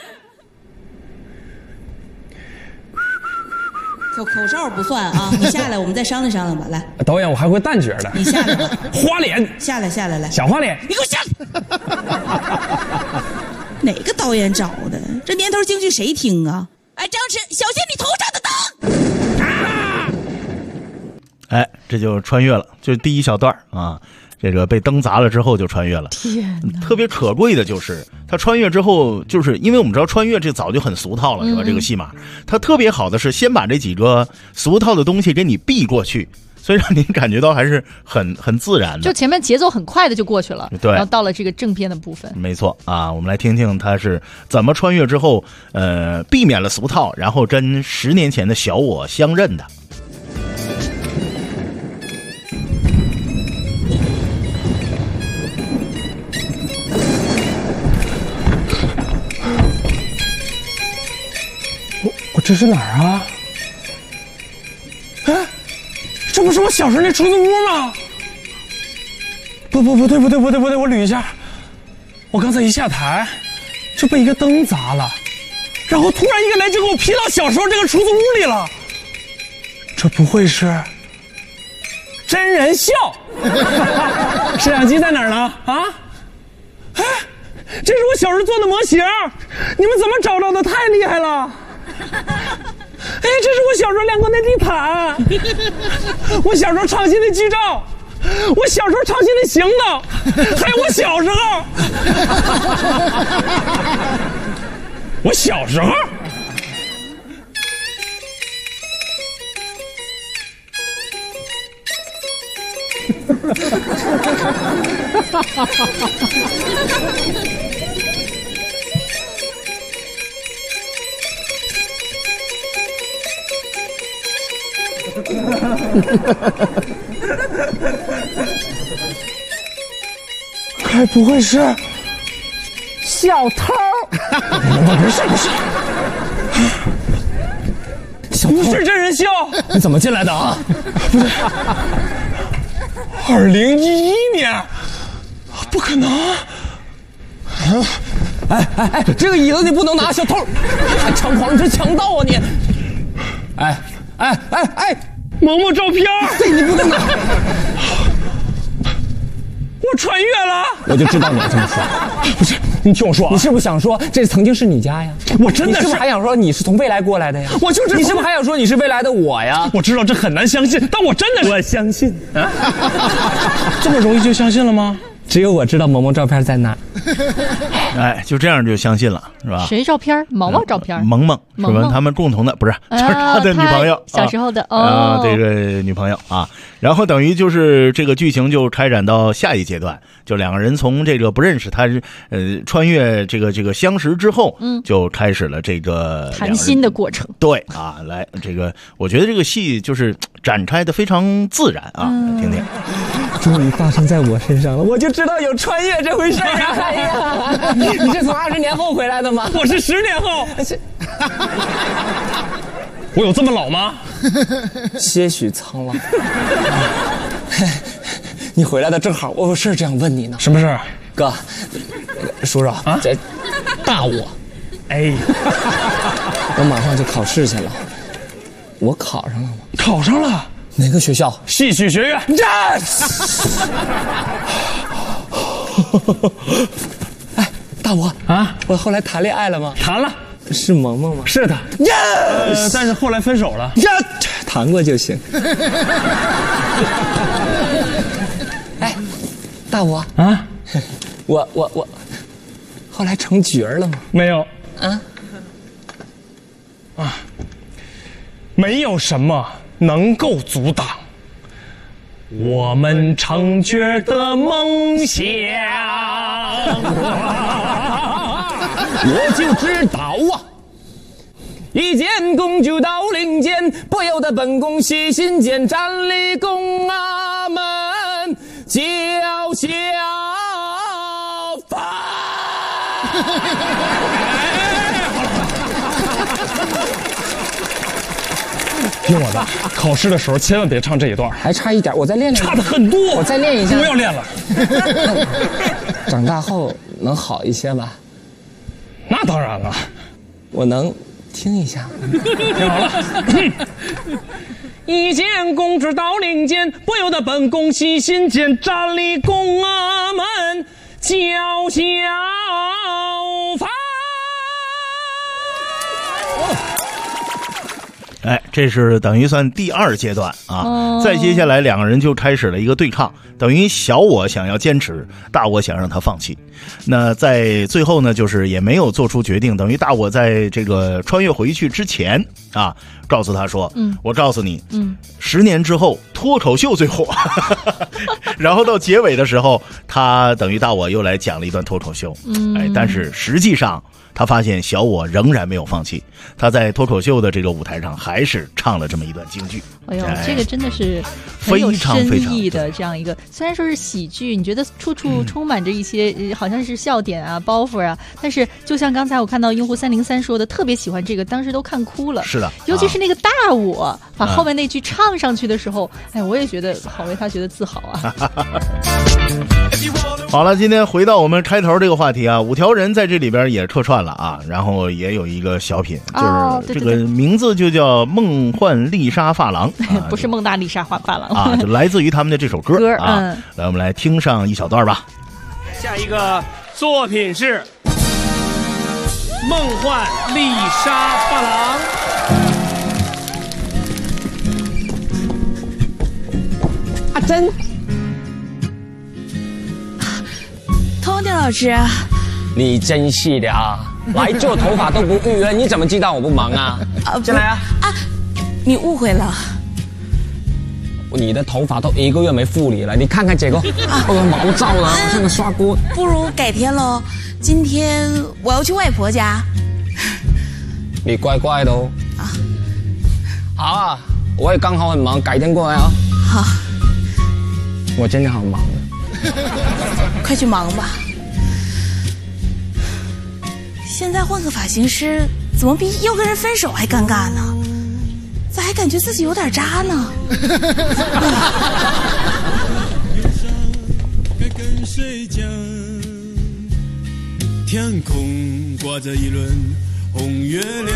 口哨不算啊，你下来，我们再商量商量吧。来，
导演，我还会旦角的。
你下来吧。
花脸，
下来，来。
小花脸，
你给我下来。哪个导演找的？这年头京剧谁听啊？哎，张弛，小心你头上的灯！
哎，这就穿越了，就是第一小段啊。这个被灯砸了之后就穿越了，
天哪！
特别可贵的就是他穿越之后，就是因为我们知道穿越这早就很俗套了，是吧？这个戏码，他特别好的是先把这几个俗套的东西给你避过去，所以让您感觉到还是很自然的。
就前面节奏很快的就过去了，
对，
然后到了这个正片的部分。
没错啊，我们来听听他是怎么穿越之后，避免了俗套，然后跟10年前的小我相认的。
这是哪儿啊？哎，这不是我小时候那出租屋吗？不对，我捋一下。我刚才一下台，就被一个灯砸了，然后突然一个雷就给我劈到小时候这个出租屋里了。这不会是真人秀？摄像机在哪儿呢？啊？哎，这是我小时候做的模型，你们怎么找到的？太厉害了！哎，这是我小时候练过的地毯，我小时候唱戏的剧照，我小时候唱戏的行当，还有我小时候，该不会是小偷？不是， 不是真人秀，
你怎么进来的啊？
不是，2011年，不可能。
哎，这个椅子你不能拿，小偷！还猖狂，你是强盗啊你！哎，
萌萌照片，
对你不能拿。
我穿越了，
我就知道你要这么说。
不是，你听我说，
你是不是想说这曾经是你家呀？
我真的是。
你是不是还想说你是从未来过来的呀？
我就是。
你是不是还想说你是未来的我呀？
我知道这很难相信，但我真的是。
我相信啊，
这么容易就相信了吗？
只有我知道萌萌照片在哪。
哎，就这样就相信了，是吧？
谁照片？毛毛照片？
萌萌是吧？他们共同的，不是，就是他的女朋友，
小时候的
这个女朋友啊。然后等于就是这个剧情就开展到下一阶段，就两个人从这个不认识他穿越这个相识之后，就开始了这个
谈心的过程。
对啊，来这个，我觉得这个戏就是展开的非常自然啊，听听。
终于发生在我身上了，我就知道有穿越这回事啊！哎呀，你是从20年后回来的吗？
我是10年后。我有这么老吗？
些许苍老。你回来的正好，我有事这样问你呢。
什么事？
哥，叔叔啊，这大我，
哎，
我马上就考试去了。我考上了吗？
考上了。
哪个学校？
戏曲学院。
Yes！ 哎，大我啊，我后来谈恋爱了吗？
谈了。
是萌萌吗？
是的。
Yes！
但是后来分手了。
谈过就行。哎，大我
啊，
我后来成角了吗？
没有。
啊，
没有什么能够阻挡我们成角的梦想。
我就知道啊，一见公主到领间，不由得本宫细心间，站立宫阿门叫小凡。
听我的，考试的时候千万别唱这一段，
还差一点，我再练练。
差的很多，
我再练一下。
不要练了。
长大后能好一些吧？
那当然了，
我能听一下。
听好了。一见公主到领间，不由得本宫细心间，站立宫阿门叫小凡。
哎，这是等于算第2阶段啊。再接下来两个人就开始了一个对抗，等于小我想要坚持，大我想让他放弃。那在最后呢，就是也没有做出决定，等于大我在这个穿越回去之前啊，告诉他说，我告诉你，10年之后脱口秀最火。然后到结尾的时候，他等于大我又来讲了一段脱口秀，哎，但是实际上他发现小我仍然没有放弃，他在脱口秀的这个舞台上还是唱了这么一段京剧。
哎呦，这个真的是很有深意的这样一个，虽然说是喜剧，你觉得处处充满着一些好像是笑点啊、包袱啊，但是就像刚才我看到用户303说的，特别喜欢这个，当时都看哭了。
是的，
尤其是那个大我把后面那句唱上去的时候，哎，我也觉得好为他觉得自豪啊。
好了，今天回到我们开头这个话题啊，5条人在这里边也客串了啊，然后也有一个小品，就是这个名字就叫梦幻丽莎发廊，
不是孟大丽莎发廊
啊，就来自于他们的这首歌啊。来，我们来听上一小段吧。
下一个作品是梦幻丽莎发廊。
阿珍。Tony 老师，
你真是的啊！来做头发都不预约，你怎么知道我不忙啊？进来啊！
啊，你误会了。
你的头发都1个月没护理了，你看看这个，毛躁了，像个刷锅。
不如改天喽，今天我要去外婆家。
你乖乖的哦。啊，好啊，我也刚好很忙，改天过来啊。
好。
我真的好忙啊。
快去忙吧。现在换个发型师
怎么比要跟人分手还尴尬呢？咋还感觉自己有点渣呢？
该跟谁讲？天空挂着一轮红月亮。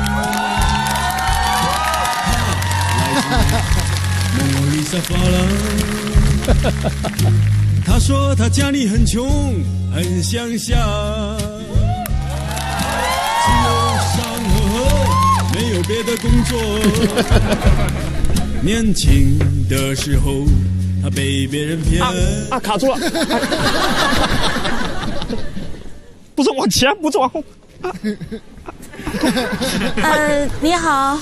蒙娜丽莎发廊，他说他家里很穷，很乡下，只有山和河，没有别的工作。年轻的时候，他被别人骗。
卡住了！不是往前，不是往后。
你好。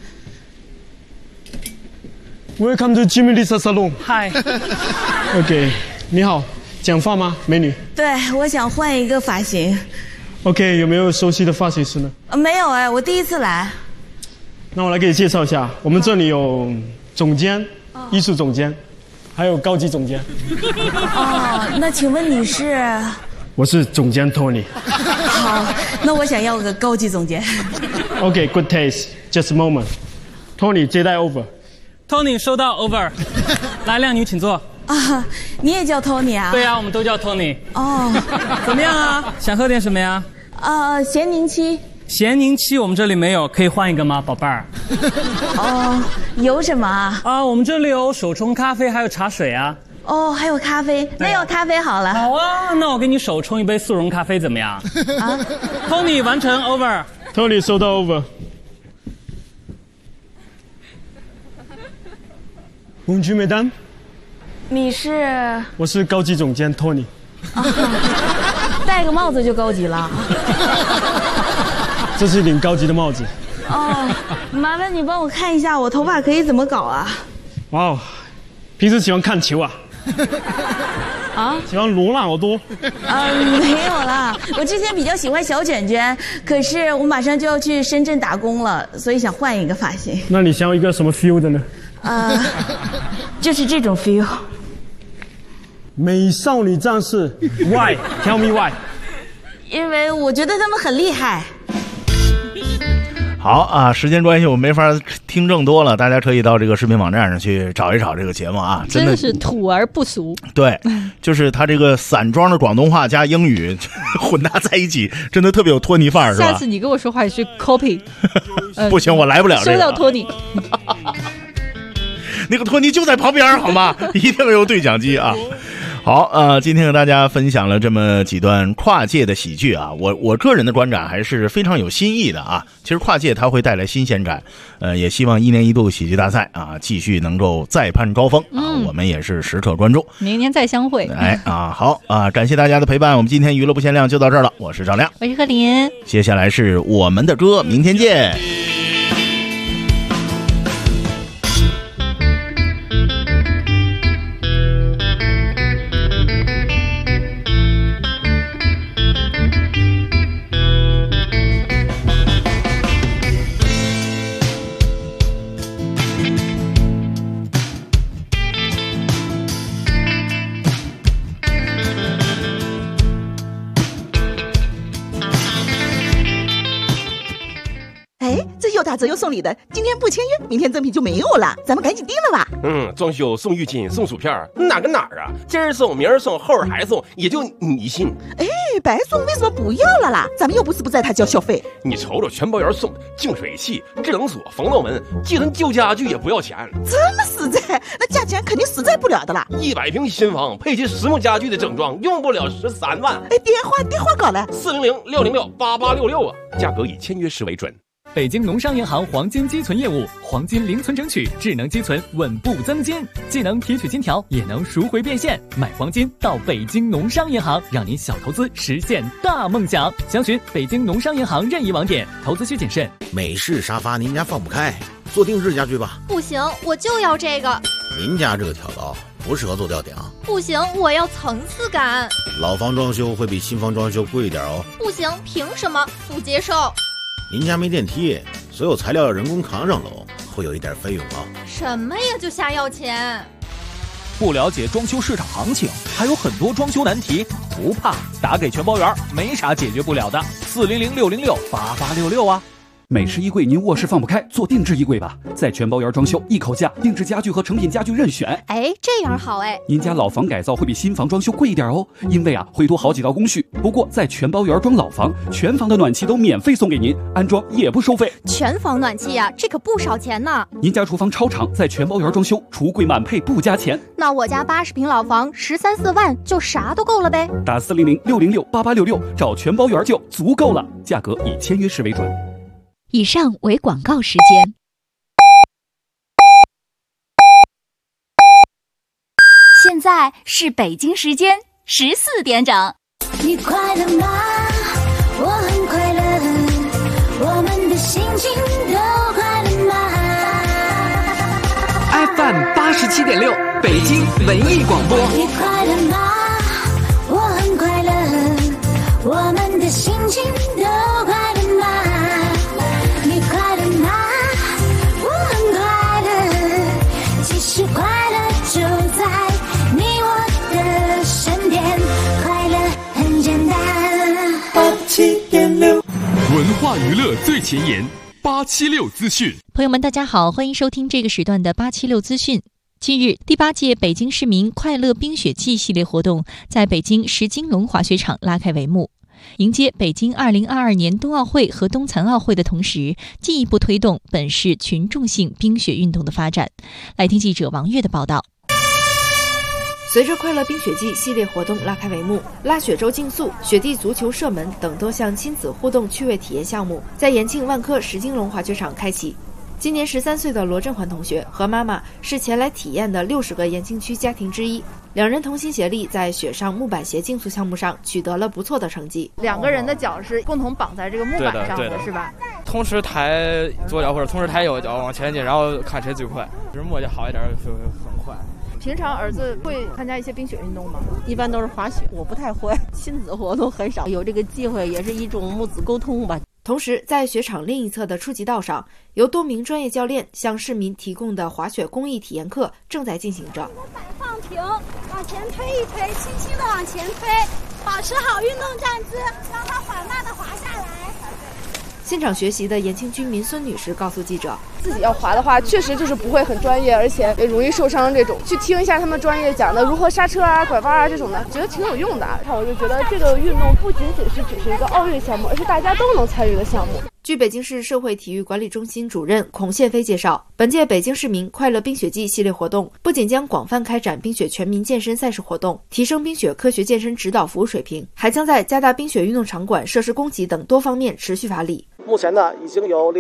Welcome to Jimmy Lisa Salon.
Hi.
你好，讲话吗，美女？
对，我想换一个发型。
OK， 有没有熟悉的发型师呢？
没有哎，我第一次来。
那我来给你介绍一下，我们这里有总监、艺术总监，还有高级总监。
哦，那请问你是？
我是总监 Tony。
好，那我想要个高级总监。
OK，good taste。Just a moment。Tony 接待 over。Tony
收到 over。来，靓女请坐。
啊，你也叫 Tony 啊？
对啊，我们都叫 Tony。
哦，
怎么样啊？想喝点什么呀？
咸柠七。
咸柠七我们这里没有，可以换一个吗，宝贝儿？
哦，有什么啊？
我们这里有手冲咖啡，还有茶水啊。
哦，还有咖啡，那要咖啡好了。
好啊，那我给你手冲一杯速溶咖啡怎么样？啊 ，Tony 完成 over。Tony
收到 over。Bonjour mesdames。
你是？
我是高级总监 Tony。
戴个帽子就高级了。
这是一顶高级的帽子。
哦，麻烦你帮我看一下我头发可以怎么搞啊？
哇哦，平时喜欢看球啊？
啊？
喜欢罗纳尔多？
没有啦，我之前比较喜欢小卷卷，可是我马上就要去深圳打工了，所以想换一个发型。
那你想要一个什么 feel 的呢？
就是这种 feel。
美少女战士 ，Why? Tell me why?
因为我觉得他们很厉害。
好啊，时间关系我没法听更多了，大家可以到这个视频网站上去找一找这个节目啊，
真的是土而不俗。
对，就是他这个散装的广东话加英语混搭在一起，真的特别有托尼范儿，是吧？
下次你跟我说话也是 copy。
不行，我来不了这个。
收到托尼。
那个托尼就在旁边好吗？一定有对讲机啊。好，今天和大家分享了这么几段跨界的喜剧啊，我个人的观感还是非常有新意的啊。其实跨界它会带来新鲜感，也希望1年1度喜剧大赛啊继续能够再攀高峰啊，我们也是时刻关注，
明年再相会。
好啊，感谢大家的陪伴，我们今天娱乐不限量就到这儿了，我是张亮，
我是贺林，
接下来是我们的歌，明天见。
打折又送礼的，今天不签约，明天赠品就没有了，咱们赶紧定了吧。
装修送浴巾送薯片，哪跟哪儿啊？今儿送明儿送后儿还送，也就你信。
白送为什么不要了啦？咱们又不是不在他交小费。
你瞅瞅全包员送的净水器、制冷锁、防盗门，寄成旧家具也不要钱。
这么实在，那价钱肯定实在不了的啦。
100平新房配齐实木家具的整装，用不了13万。
电话搞来
400-606-8866啊，价格以签约时为准。
北京农商银行黄金积存业务，黄金零存整取，智能积存，稳步增金，既能提取金条，也能赎回变现。买黄金到北京农商银行，让您小投资实现大梦想。详询北京农商银行任意网点，投资需谨慎。
美式沙发您家放不开，做定制家具吧。
不行，我就要这个。
您家这个挑高不适合做吊顶。
不行，我要层次感。
老房装修会比新房装修贵一点哦。
不行，凭什么？不接受。
您家没电梯，所有材料要人工扛上楼，会有一点费用啊。
什么呀，就瞎要钱？
不了解装修市场行情，还有很多装修难题，不怕，打给全包员，没啥解决不了的。400-606-8866啊。
美式衣柜您卧室放不开，做定制衣柜吧，在全包圆装修，一口价，定制家具和成品家具任选。
哎，这样好哎。
您家老房改造会比新房装修贵一点哦，因为会多好几道工序。不过在全包圆装老房，全房的暖气都免费送给您，安装也不收费。
全房暖气呀，这可不少钱呢。
您家厨房超长，在全包圆装修，橱柜满配不加钱。
那我家80平老房13、14万就啥都够了呗。
打400-606-8866找全包圆就足够了，价格以签约式为准。
以上为广告时间。
现在是北京时间14点整。
你快乐吗？我很快乐，我们的心情都快乐吗
？FM 87.6，北京文艺广播。
你快乐吗？我很快乐，我们的心情都快乐吗？你快乐吗？我很快乐，其实快乐就在你我的身边，快乐很简单。87.6，
文化娱乐最前沿，876资讯。
朋友们，大家好，欢迎收听这个时段的876资讯。近日，第8届北京市民快乐冰雪季系列活动在北京石金龙滑雪场拉开帷幕。迎接北京2022年冬奥会和冬残奥会的同时，进一步推动本市群众性冰雪运动的发展。来听记者王悦的报道。
随着快乐冰雪季系列活动拉开帷幕，拉雪周竞速、雪地足球射门等多项亲子互动趣味体验项目在延庆万科石金龙滑雪场开启。今年13岁的罗振环同学和妈妈是前来体验的60个延庆区家庭之一，两人同心协力，在雪上木板鞋竞速项目上取得了不错的成绩。
2个人的脚是共同绑在这个木板上的，是吧？
同时抬左脚或者同时抬右脚往前进，然后看谁最快，就是磨脚好一点就很快。
平常儿子会参加一些冰雪运动吗？
一般都是滑雪，我不太会，亲子活动很少，有这个机会也是一种母子沟通吧。
同时，在雪场另一侧的初级道上，由多名专业教练向市民提供的滑雪公益体验课正在进行着。
板放平，往前推一推，轻轻的往前推，保持好运动站姿，让它缓慢的滑下来。
现场学习的延庆居民孙女士告诉记者，
自己要滑的话，确实就是不会很专业，而且也容易受伤。这种去听一下他们专业讲的如何刹车啊、拐弯啊这种的，觉得挺有用的。然后我就觉得这个运动不仅仅是只是一个奥运项目，而是大家都能参与的项目。
据北京市社会体育管理中心主任孔宪飞介绍，本届北京市民快乐冰雪季系列活动不仅将广泛开展冰雪全民健身赛事活动，提升冰雪科学健身指导服务水平，还将在加大冰雪运动场馆设施供给等多方面持续发力。
目前呢，已经有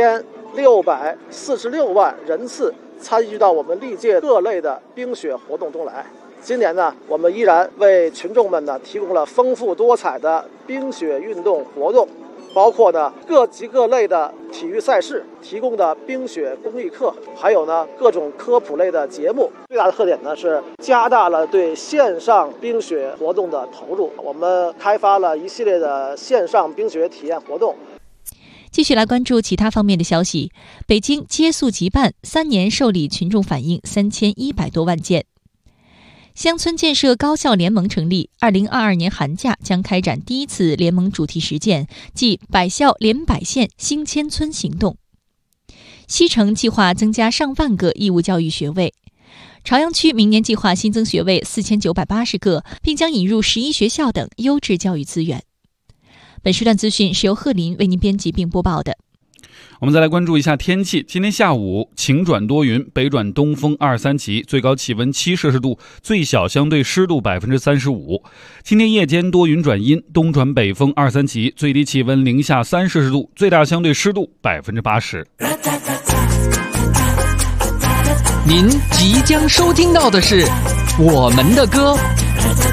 2646万人次参与到我们历届各类的冰雪活动中来。今年呢，我们依然为群众们呢提供了丰富多彩的冰雪运动活动，包括呢各级各类的体育赛事提供的冰雪公益课，还有呢各种科普类的节目。最大的特点呢是加大了对线上冰雪活动的投入，我们开发了一系列的线上冰雪体验活动。
继续来关注其他方面的消息。北京接速即办，3年受理群众反映3100多万件。乡村建设高校联盟成立，2022年寒假将开展第1次联盟主题实践，即百校联百县新迁村行动。西城计划增加上万个义务教育学位。朝阳区明年计划新增学位4980个，并将引入11学校等优质教育资源。本时段资讯是由贺林为您编辑并播报的。
我们再来关注一下天气。今天下午晴转多云，北转东风2、3级，最高气温7摄氏度，最小相对湿度35%。今天夜间多云转阴，东转北风2、3级，最低气温零下3摄氏度，最大相对湿度80%。
您即将收听到的是我们的歌。